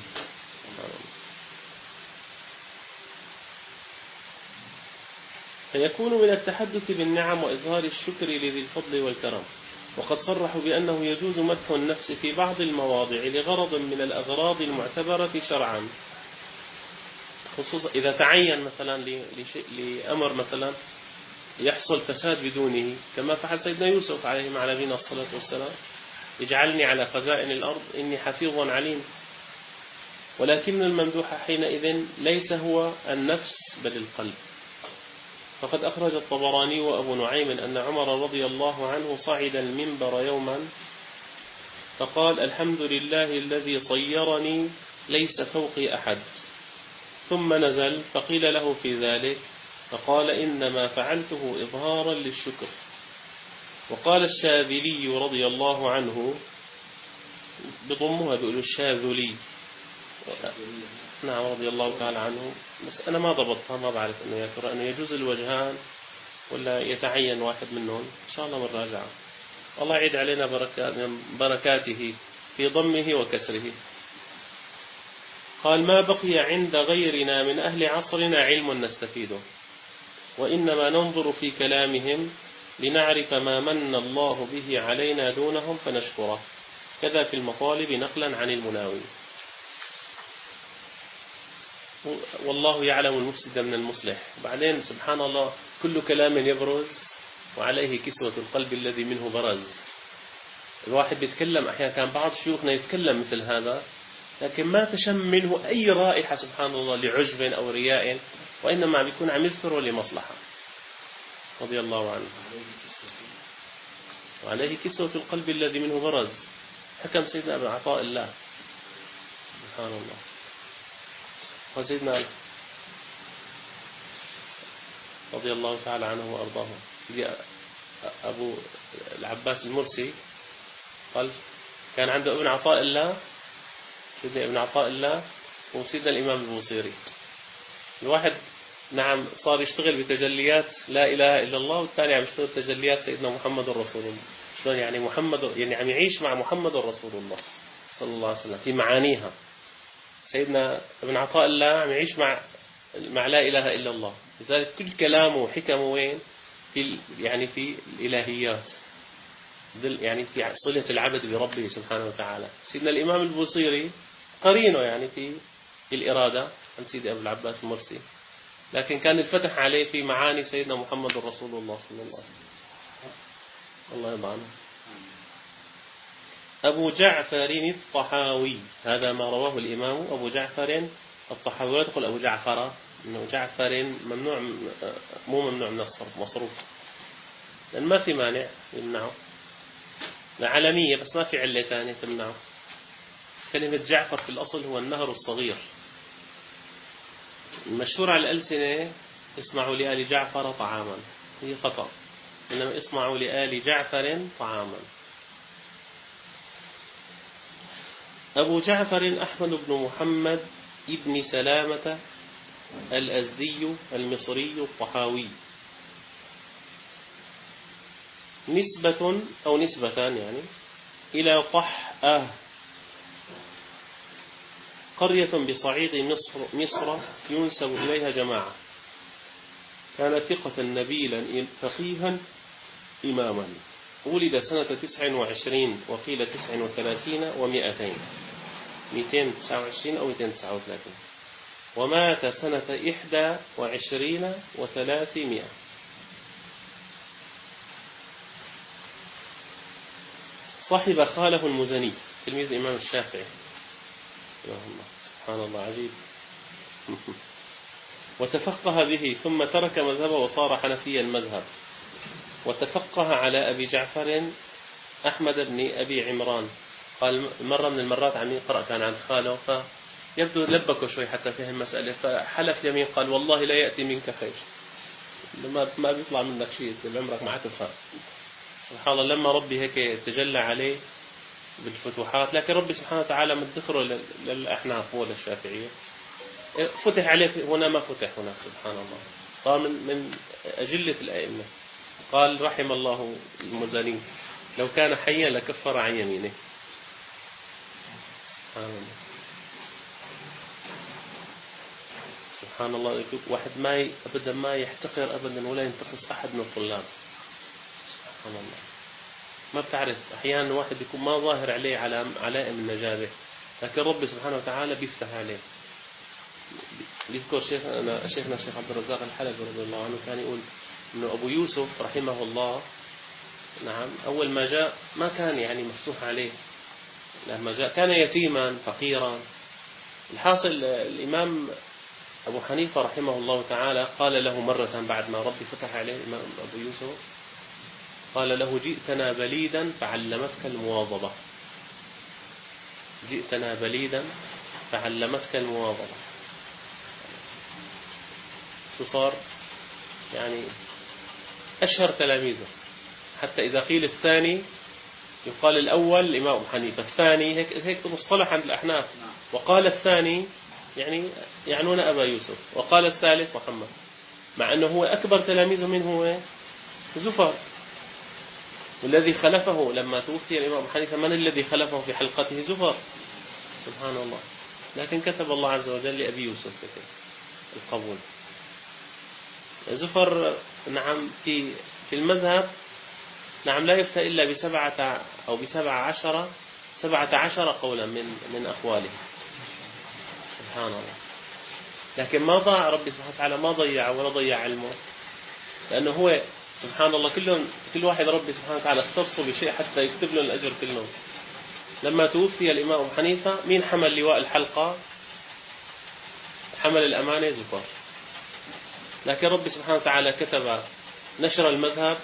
فيكون من التحدث بالنعم وإظهار الشكر لذي الفضل والكرم. وقد صرحوا بأنه يجوز مدح النفس في بعض المواضع لغرض من الأغراض المعتبرة شرعا، خصوصا إذا تعين مثلا لأمر مثلا يحصل فساد بدونه، كما فعل سيدنا يوسف عليه وعلى نبينا الصلاة والسلام: اجعلني على خزائن الأرض إني حفيظ عليم. ولكن الممدوح حينئذ ليس هو النفس بل القلب. فقد أخرج الطبراني وأبو نعيم أن عمر رضي الله عنه صعد المنبر يوما فقال: الحمد لله الذي صيرني ليس فوقي أحد. ثم نزل فقيل له في ذلك فقال: إنما فعلته إظهارا للشكر. وقال الشاذلي رضي الله عنه، بضمها بيقولوا الشاذلي، نعم، رضي الله تعالى عنه، بس أنا ما ضبطها، ما بعرف أنه يا ترى أنه يجوز الوجهان ولا يتعين واحد منهم. إن شاء الله بنراجعه. الله يعيد علينا بركاته في ضمه وكسره. قال: ما بقي عند غيرنا من أهل عصرنا علم نستفيده، وإنما ننظر في كلامهم لنعرف ما من الله به علينا دونهم فنشكره، كذا في المطالب نقلا عن المناوي. والله يعلم المفسد من المصلح. بعدين سبحان الله كل كلام يبرز وعليه كسوة القلب الذي منه برز. الواحد بيتكلم أحيانا، كان بعض شيوخنا يتكلم مثل هذا لكن ما تشم منه أي رائحة سبحان الله لعجب أو رياء، وإنما بيكون عم يذكره لمصلحة، رضي الله عنه. وعليه كسوة القلب الذي منه برز. حكم سيدنا ابن عطاء الله، سبحان الله. وسيدنا رضي الله تعالى عنه وأرضاه سيدي أبو العباس المرسي قال كان عنده ابن عطاء الله، سيدنا ابن عطاء الله وسيدنا الإمام البوصيري. الواحد نعم صار يشتغل بتجليات لا إله إلا الله، والثاني عم يشتغل بتجليات سيدنا محمد رسول الله. شلون يعني محمد، يعني عم يعيش مع محمد رسول الله صلى الله عليه وسلم في معانيها. سيدنا ابن عطاء الله عم يعيش مع لا إله إلا الله. لذلك كل كلامه وحكمه وين؟ يعني في الإلهيات، يعني في صلة العبد بربه سبحانه وتعالى. سيدنا الإمام البوصيري قرينه يعني في الإرادة عن سيدي أبو العباس المرسي، لكن كان الفتح عليه في معاني سيدنا محمد رسول الله صلى الله عليه وسلم. الله يرضى عنه. أبو جعفر الطحاوي، هذا ما رواه الإمام أبو جعفر الطحاوي. ولا تقول أبو جعفر، إنه جعفر ممنوع، مو ممنوع من الصرف، مصروف، لأن ما في مانع يمنعه، علمية بس ما في علة ثانية تمنعه. كلمة جعفر في الأصل هو النهر الصغير. المشهور على الألسنة اصنعوا لآل جعفر طعاما، هي خطأ، إنما اصنعوا لآل جعفر طعاما. أبو جعفر أحمد بن محمد ابن سلامة الأزدي المصري الطحاوي، نسبة أو نسبتان يعني إلى طحأة، قرية بصعيد مصر ينسب إليها جماعة. كان ثقة نبيلا فقيها إماما. ولد سنة 29 وقيل 39 و200، 229 أو 239، ومات سنة 21 و300. صاحب خاله المزني تلميذ الإمام الشافعي، سبحان الله عجيب. وتفقه به ثم ترك مذهبه وصار حنفي المذهب. وتفقه على أبي جعفر أحمد بن أبي عمران. قال مرة من المرات عم يقرأ كان عند خاله، فيبدو لبكه شوي حتى فهم مسألة، فحلف يمين قال والله لا يأتي منك خير، ما بيطلع منك شيء، عمرك ما عتفهم. سبحان الله، لما ربي هيك تجلى عليه بالفتوحات، لكن ربي سبحانه وتعالى مدخره للأحناف وللشافعية، فتح عليه هنا ما فتح هنا. سبحان الله، صار من أجلة الأئمة. قال رحم الله المزني، لو كان حيا لكفر عن يمينه. سبحان الله، سبحان الله. واحد ما أبدا ما يحتقر أبدا ولا ينتقص أحد من الطلاب. سبحان الله، ما بتعرف أحيانا واحد يكون ما ظاهر عليه علائم النجابة، لكن رب سبحانه وتعالى بيفتح عليه. بيذكر شيخنا الشيخ عبد الرزاق الحلبي رضي الله عنه كان يقول إنه أبو يوسف رحمه الله، نعم، أول ما جاء ما كان يعني مفتوح عليه، لما جاء كان يتيما فقيرا. الحاصل الإمام أبو حنيفة رحمه الله تعالى قال له مرة بعد ما ربي فتح عليه الإمام أبو يوسف، قال له جئتنا بليدا فعلمتك المواظبة، جئتنا بليدا فعلمتك المواظبة. شو صار يعني أشهر تلاميذه، حتى إذا قيل الثاني يقال الأول الإمام أبو حنيفة، الثاني هيك مصطلح عند الأحناف. وقال الثاني يعني يعنون أبا يوسف، وقال الثالث محمد، مع أنه هو أكبر تلاميذه منه هو زفر. والذي خلفه لما توفي الإمام أبو حنيفة، من الذي خلفه في حلقته؟ زفر. سبحان الله، لكن كتب الله عز وجل لأبي يوسف القبول. زفر نعم في المذهب نعم لا يفتى إلا بسبعة أو سبعة عشر قولا من أقواله. سبحان الله، لكن ما ضاع ربي سبحانه وتعالى، ما ضيع ولا ضيع علمه، لأنه هو سبحان الله كل واحد ربي سبحانه وتعالى اختصه بشيء حتى يكتب له الأجر كله. لما توفي الإمام أبو حنيفة، مين حمل لواء الحلقة؟ حمل الأمانة زفر، لكن ربي سبحانه وتعالى كتب نشر المذهب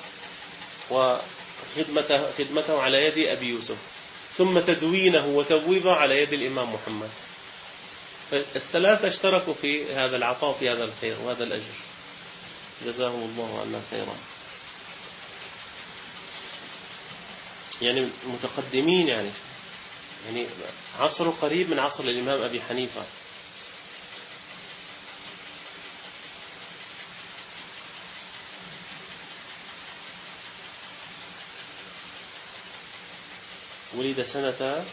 وخدمته على يد أبي يوسف، ثم تدوينه وتبويبه على يد الإمام محمد. فالثلاثة اشتركوا في هذا العطاء، في هذا الخير وهذا الأجر، جزاهم الله عنا خيرا. يعني متقدمين، يعني عصر قريب من عصر الإمام أبي حنيفة. ولد سنة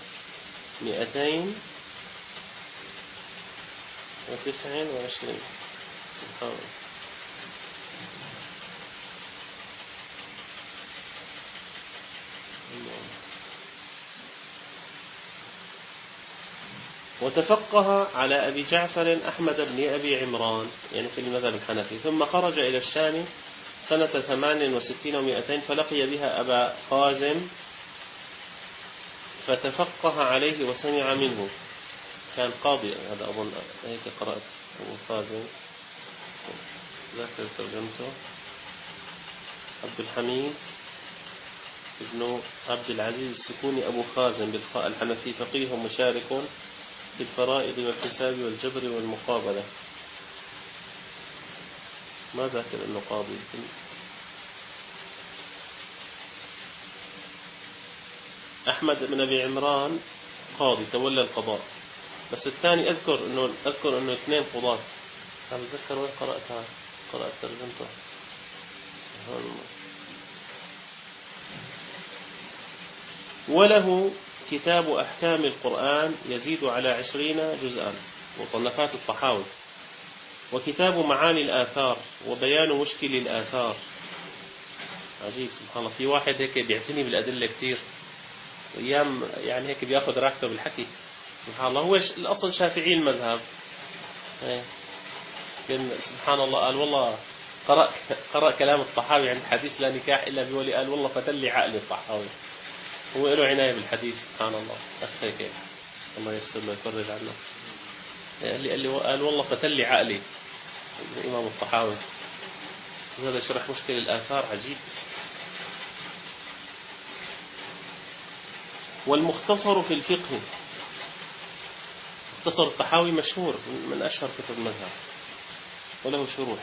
229. سبحان الله. وتفقه على أبي جعفر أحمد بن أبي عمران يعني في المذهب الحنفي، ثم خرج إلى الشام سنة 68 و200 فلقي بها أبا خازم فتفقه عليه وسمع منه. كان قاضي، هذا أظن هيك قرأت أبو خازن، ذاكر ترجمته. عبد الحميد ابن عبد العزيز السكوني أبو خازن بالخاء الحنفي، فقيه مشارك في الفرائض والحساب والجبر والمقابلة. ما ذاكر أنه قاضي. أحمد بن أبي عمران قاضي تولى القضاء، بس الثاني أذكر أنه اثنين قضاة. صار أتذكر وين قرأتها، قرأت ترجمته. وله كتاب أحكام القرآن يزيد على 20 جزءا، مصنفات الطحاوي. وكتاب معاني الآثار وبيان مشكل الآثار. عجيب سبحان الله، في واحد هيك بيعتني بالأدلة كتير، أيام يعني هيك بياخذ راحته بالحكي. سبحان الله، هو الأصل شافعي المذهب. سبحان الله، قال والله قرأ كلام الطحاوي عن حديث لا نكاح إلا بولي، قال والله فتلي عقلي الطحاوي. هو له عناية بالحديث سبحان الله. هيك الله يسر له يفرج عنه. قال والله فتلي عقلي الإمام الطحاوي. هذا شرح مشكل الآثار عجيب. والمختصر في الفقه، مختصر الطحاوي مشهور من أشهر كتب المذهب وله شروح.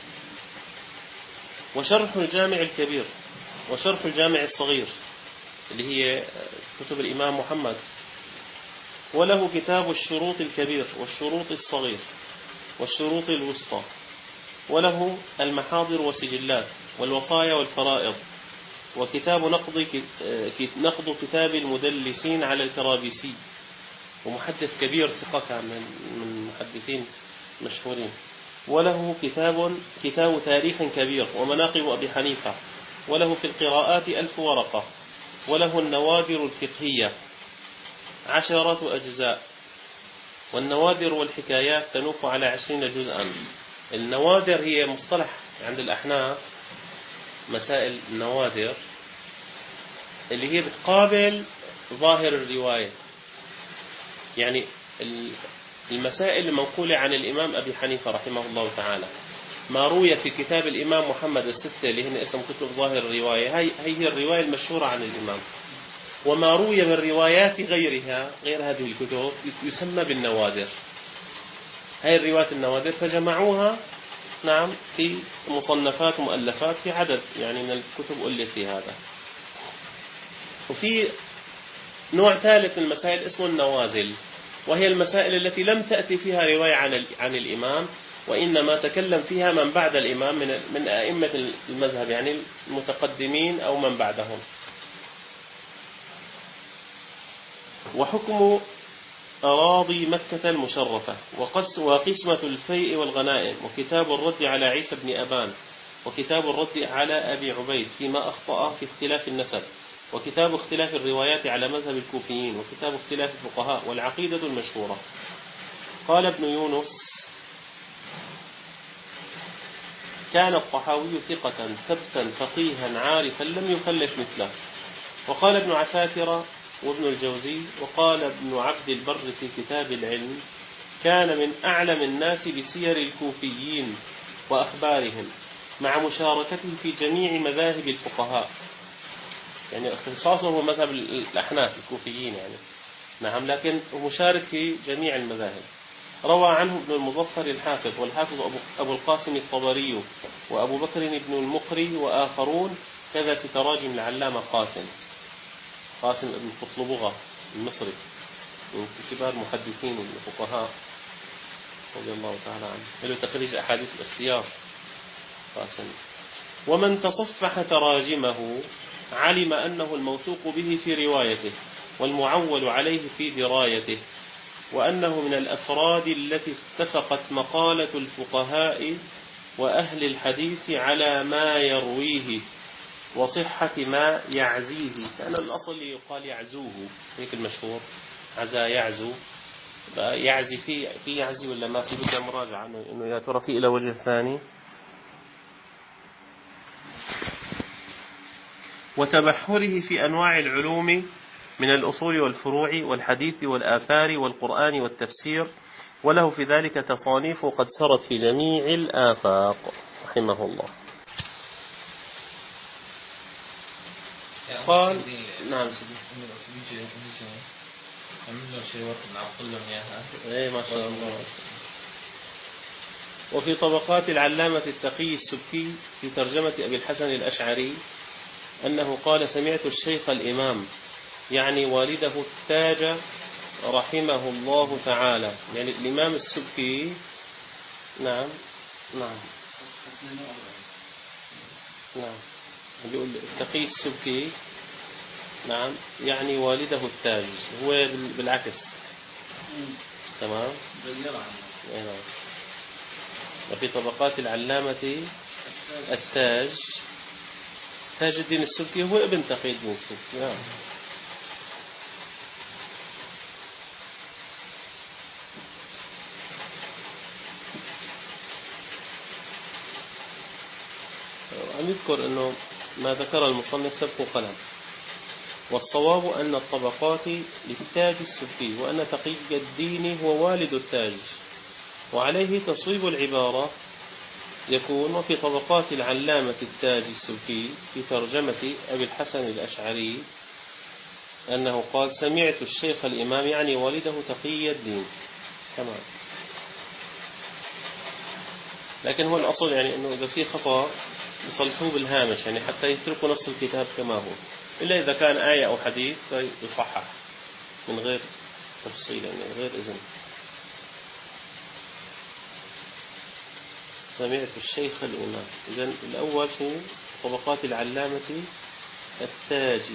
وشرح الجامع الكبير وشرح الجامع الصغير اللي هي كتب الإمام محمد. وله كتاب الشروط الكبير والشروط الصغير والشروط الوسطى. وله المحاضر والسجلات والوصايا والفرائض. وكتاب نقض كتاب المدلسين على الكرابيسي، ومحدث كبير ثقة كان من محدثين مشهورين. وله كتاب تاريخ كبير ومناقب أبي حنيفة. وله في القراءات 1000 ورقة. وله النوادر الفقهية 10 أجزاء. والنوادر والحكايات تنوف على 20 جزءا. النوادر هي مصطلح عند الأحناف، مسائل النوادر اللي هي بتقابل ظاهر الرواية، يعني المسائل المنقولة عن الإمام أبي حنيفة رحمه الله تعالى، ما روي في كتاب الإمام محمد الستة اللي هن اسم كتب ظاهر الرواية، هي الرواية المشهورة عن الإمام. وما روي من روايات غيرها غير هذه الكتب يسمى بالنوادر. هاي الروايات النوادر فجمعوها نعم في مصنفات ومؤلفات في عدد يعني من الكتب ألف في هذا. وفي نوع ثالث من المسائل اسمه النوازل، وهي المسائل التي لم تأتي فيها رواية عن الإمام، وإنما تكلم فيها من بعد الإمام من أئمة المذهب، يعني المتقدمين أو من بعدهم. وحكم أراضي مكة المشرفة وقسمة الفيء والغنائم. وكتاب الرد على عيسى بن أبان. وكتاب الرد على أبي عبيد فيما أخطأ في اختلاف النسب. وكتاب اختلاف الروايات على مذهب الكوفيين. وكتاب اختلاف الفقهاء والعقيدة المشهورة. قال ابن يونس: كان الطحاوي ثقة ثبتا فقيها عارفا لم يخلف مثله. وقال ابن عساكر وابن الجوزي وقال ابن عبد البر في كتاب العلم: كان من أعلم الناس بسير الكوفيين وأخبارهم، مع مشاركته في جميع مذاهب الفقهاء. يعني اختصاصه هو مذهب الأحناف الكوفيين يعني نعم، لكن مشارك في جميع المذاهب. روى عنه ابن المظفر الحافظ، والحافظ أبو القاسم الطبري، وأبو بكر بن المقري وآخرون، كذا في تراجم العلامة قاسم بن قطلبغة المصري من كبار محدثين الفقهاء رضي الله تعالى عنه، له تخريج أحاديث الاختيار قاسم. ومن تصفح تراجمه علم أنه الموثوق به في روايته والمعول عليه في درايته، وأنه من الأفراد التي اتفقت مقالة الفقهاء وأهل الحديث على ما يرويه وصحة ما يعزيه. كان الأصل يقال يعزوه، هيك المشهور عزا يعزو، يعزي في يعزي ولا ما في؟ بدي مراجعة إنه يا ترى في إلى وجه ثاني. وتبحره في أنواع العلوم من الأصول والفروع والحديث والآثار والقرآن والتفسير، وله في ذلك تصانيف قد سرت في جميع الآفاق رحمه الله. قال نعم سيدي ما شاء الله. وفي طبقات العلامة التقي السبكي في ترجمة أبي الحسن الأشعري أنه قال: سمعت الشيخ الإمام، يعني والده التاج رحمه الله تعالى، يعني الإمام السبكي. نعم يقول التقي السبكي نعم يعني والده التاج، هو بالعكس. تمام. نعم. وفي طبقات العلامة التاج، تاج الدين السبكي هو ابن تقي الدين السبكي. نعم. عم يذكر أنه ما ذكر المصنف سبق قلم، والصواب أن الطبقات للتاج السبكي، وأن تقي الدين هو والد التاج، وعليه تصويب العبارة يكون: وفي طبقات العلامة التاج السبكي في ترجمة أبي الحسن الأشعري أنه قال: سمعت الشيخ الإمام، يعني والده تقي الدين. تمام. لكن هو الأصل يعني أنه إذا في خطأ يصلحوه بالهامش، يعني حتى يتركوا نص الكتاب كما هو، إلا إذا كان آية أو حديث فيصحح من غير تفصيل، يعني من غير إذن. سمعت الشيخ الإمام. إذن الأول في طبقات العلامة التاجي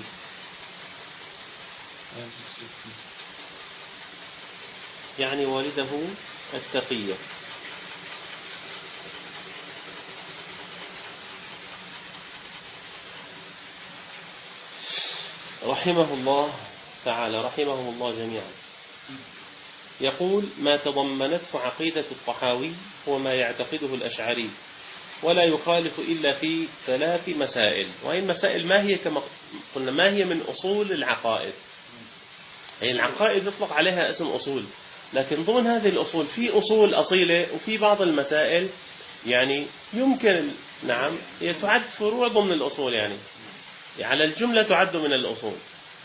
يعني والده التقية. رحمه الله تعالى، رحمهم الله جميعا. يقول: ما تضمنته عقيدة الطحاوي هو ما يعتقده الأشعري، ولا يخالف إلا في 3 مسائل. وهي المسائل ما هي كما قلنا ما هي من أصول العقائد، يعني العقائد يطلق عليها اسم أصول، لكن ضمن هذه الأصول في أصول أصيلة، وفي بعض المسائل يعني يمكن نعم هي تعد فروع ضمن الأصول، يعني على الجملة تعد من الأصول.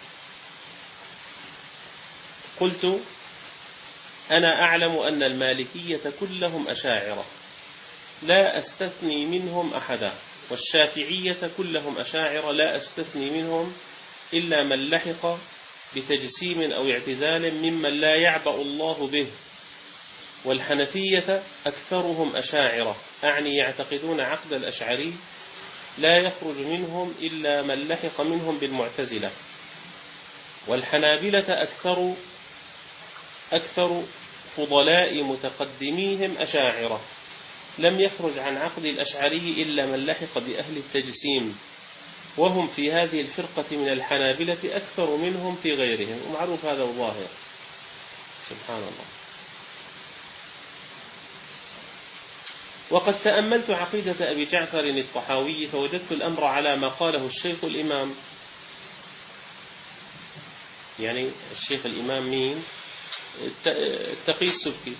قلت: أنا أعلم أن المالكية كلهم أشاعرة لا أستثني منهم أحدا، والشافعية كلهم أشاعرة لا أستثني منهم إلا من لحق بتجسيم أو اعتزال ممن لا يعبأ الله به، والحنفية أكثرهم أشاعرة، أعني يعتقدون عقد الأشعري لا يخرج منهم إلا من لحق منهم بالمعتزلة، والحنابلة أكثر فضلاء متقدميهم أشاعرة لم يخرج عن عقد الأشعري إلا من لحق بأهل التجسيم، وهم في هذه الفرقة من الحنابلة أكثر منهم في غيرهم، ومعروف هذا الظاهر. سبحان الله. وقد تأملت عقيدة أبي جعفر الطحاوي فوجدت الأمر على ما قاله الشيخ الإمام، يعني الشيخ الإمام مين؟ التقي السبكي.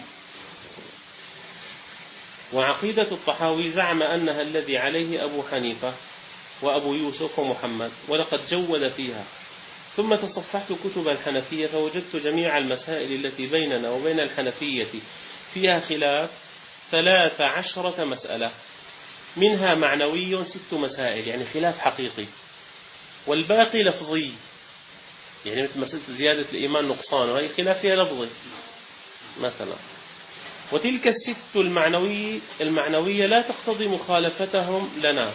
وعقيدة الطحاوي زعم أنها الذي عليه أبو حنيفة وأبو يوسف ومحمد، ولقد جود فيها. ثم تصفحت كتب الحنفية فوجدت جميع المسائل التي بيننا وبين الحنفية فيها خلاف 13 مسألة، منها معنوي 6 مسائل، يعني خلاف حقيقي، والباقي لفظي، يعني مثل مسألة زيادة الإيمان نقصان، وهي خلاف فيها لفظي مثلا. وتلك 6 المعنوية لا تقتضي مخالفتهم لنا،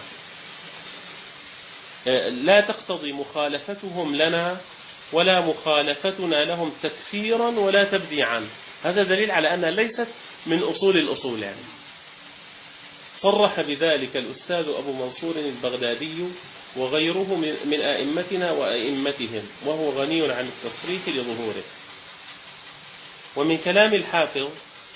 لا تقتضي مخالفتهم لنا ولا مخالفتنا لهم تكفيرا ولا تبديعا. هذا دليل على أنها ليست من أصول الأصول، يعني صرح بذلك الأستاذ أبو منصور البغدادي وغيره من أئمتنا وأئمتهم، وهو غني عن التصريح لظهوره. ومن كلام الحافظ: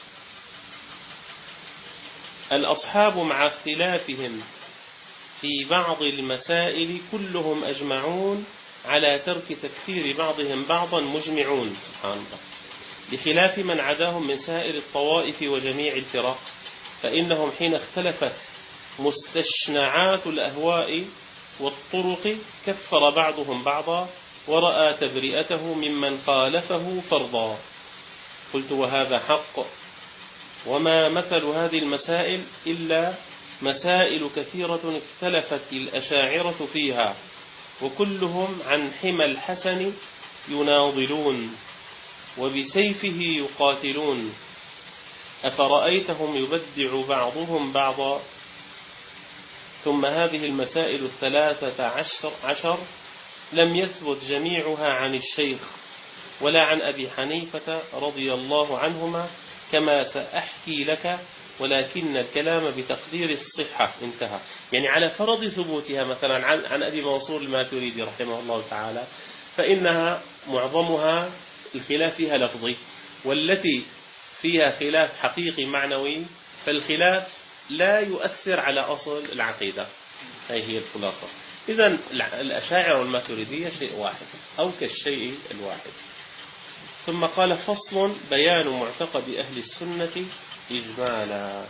الأصحاب مع اختلافهم في بعض المسائل كلهم أجمعون على ترك تكفير بعضهم بعضا مجمعون سبحان الله، بخلاف من عداهم من سائر الطوائف وجميع الفرق، فإنهم حين اختلفت مستشنعات الأهواء والطرق كفر بعضهم بعضا ورأى تبرئته ممن خالفه فرضا. قلت وهذا حق، وما مثل هذه المسائل إلا مسائل كثيرة اختلفت الأشاعرة فيها، وكلهم عن حمى الحسن يناضلون وبسيفه يقاتلون، أفرأيتهم يبدع بعضهم بعضا. ثم هذه المسائل 13 لم يثبت جميعها عن الشيخ ولا عن أبي حنيفة رضي الله عنهما كما سأحكي لك، ولكن الكلام بتقدير الصحة انتهى. يعني على فرض ثبوتها مثلا عن أبي منصور الماتريدي رحمه الله تعالى، فإنها معظمها الخلاف فيها لفظي، والتي فيها خلاف حقيقي معنوي فالخلاف لا يؤثر على أصل العقيدة. هي الخلاصة. إذن الأشاعرة والماتريدية شيء واحد أو كالشيء الواحد. ثم قال فصل بيان معتقد أهل السنة إجمالا.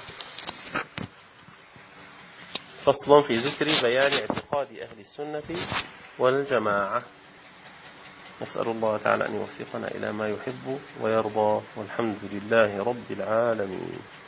فصل في ذكر بيان اعتقاد أهل السنة والجماعة. نسأل الله تعالى أن يوفقنا إلى ما يحب ويرضى، والحمد لله رب العالمين.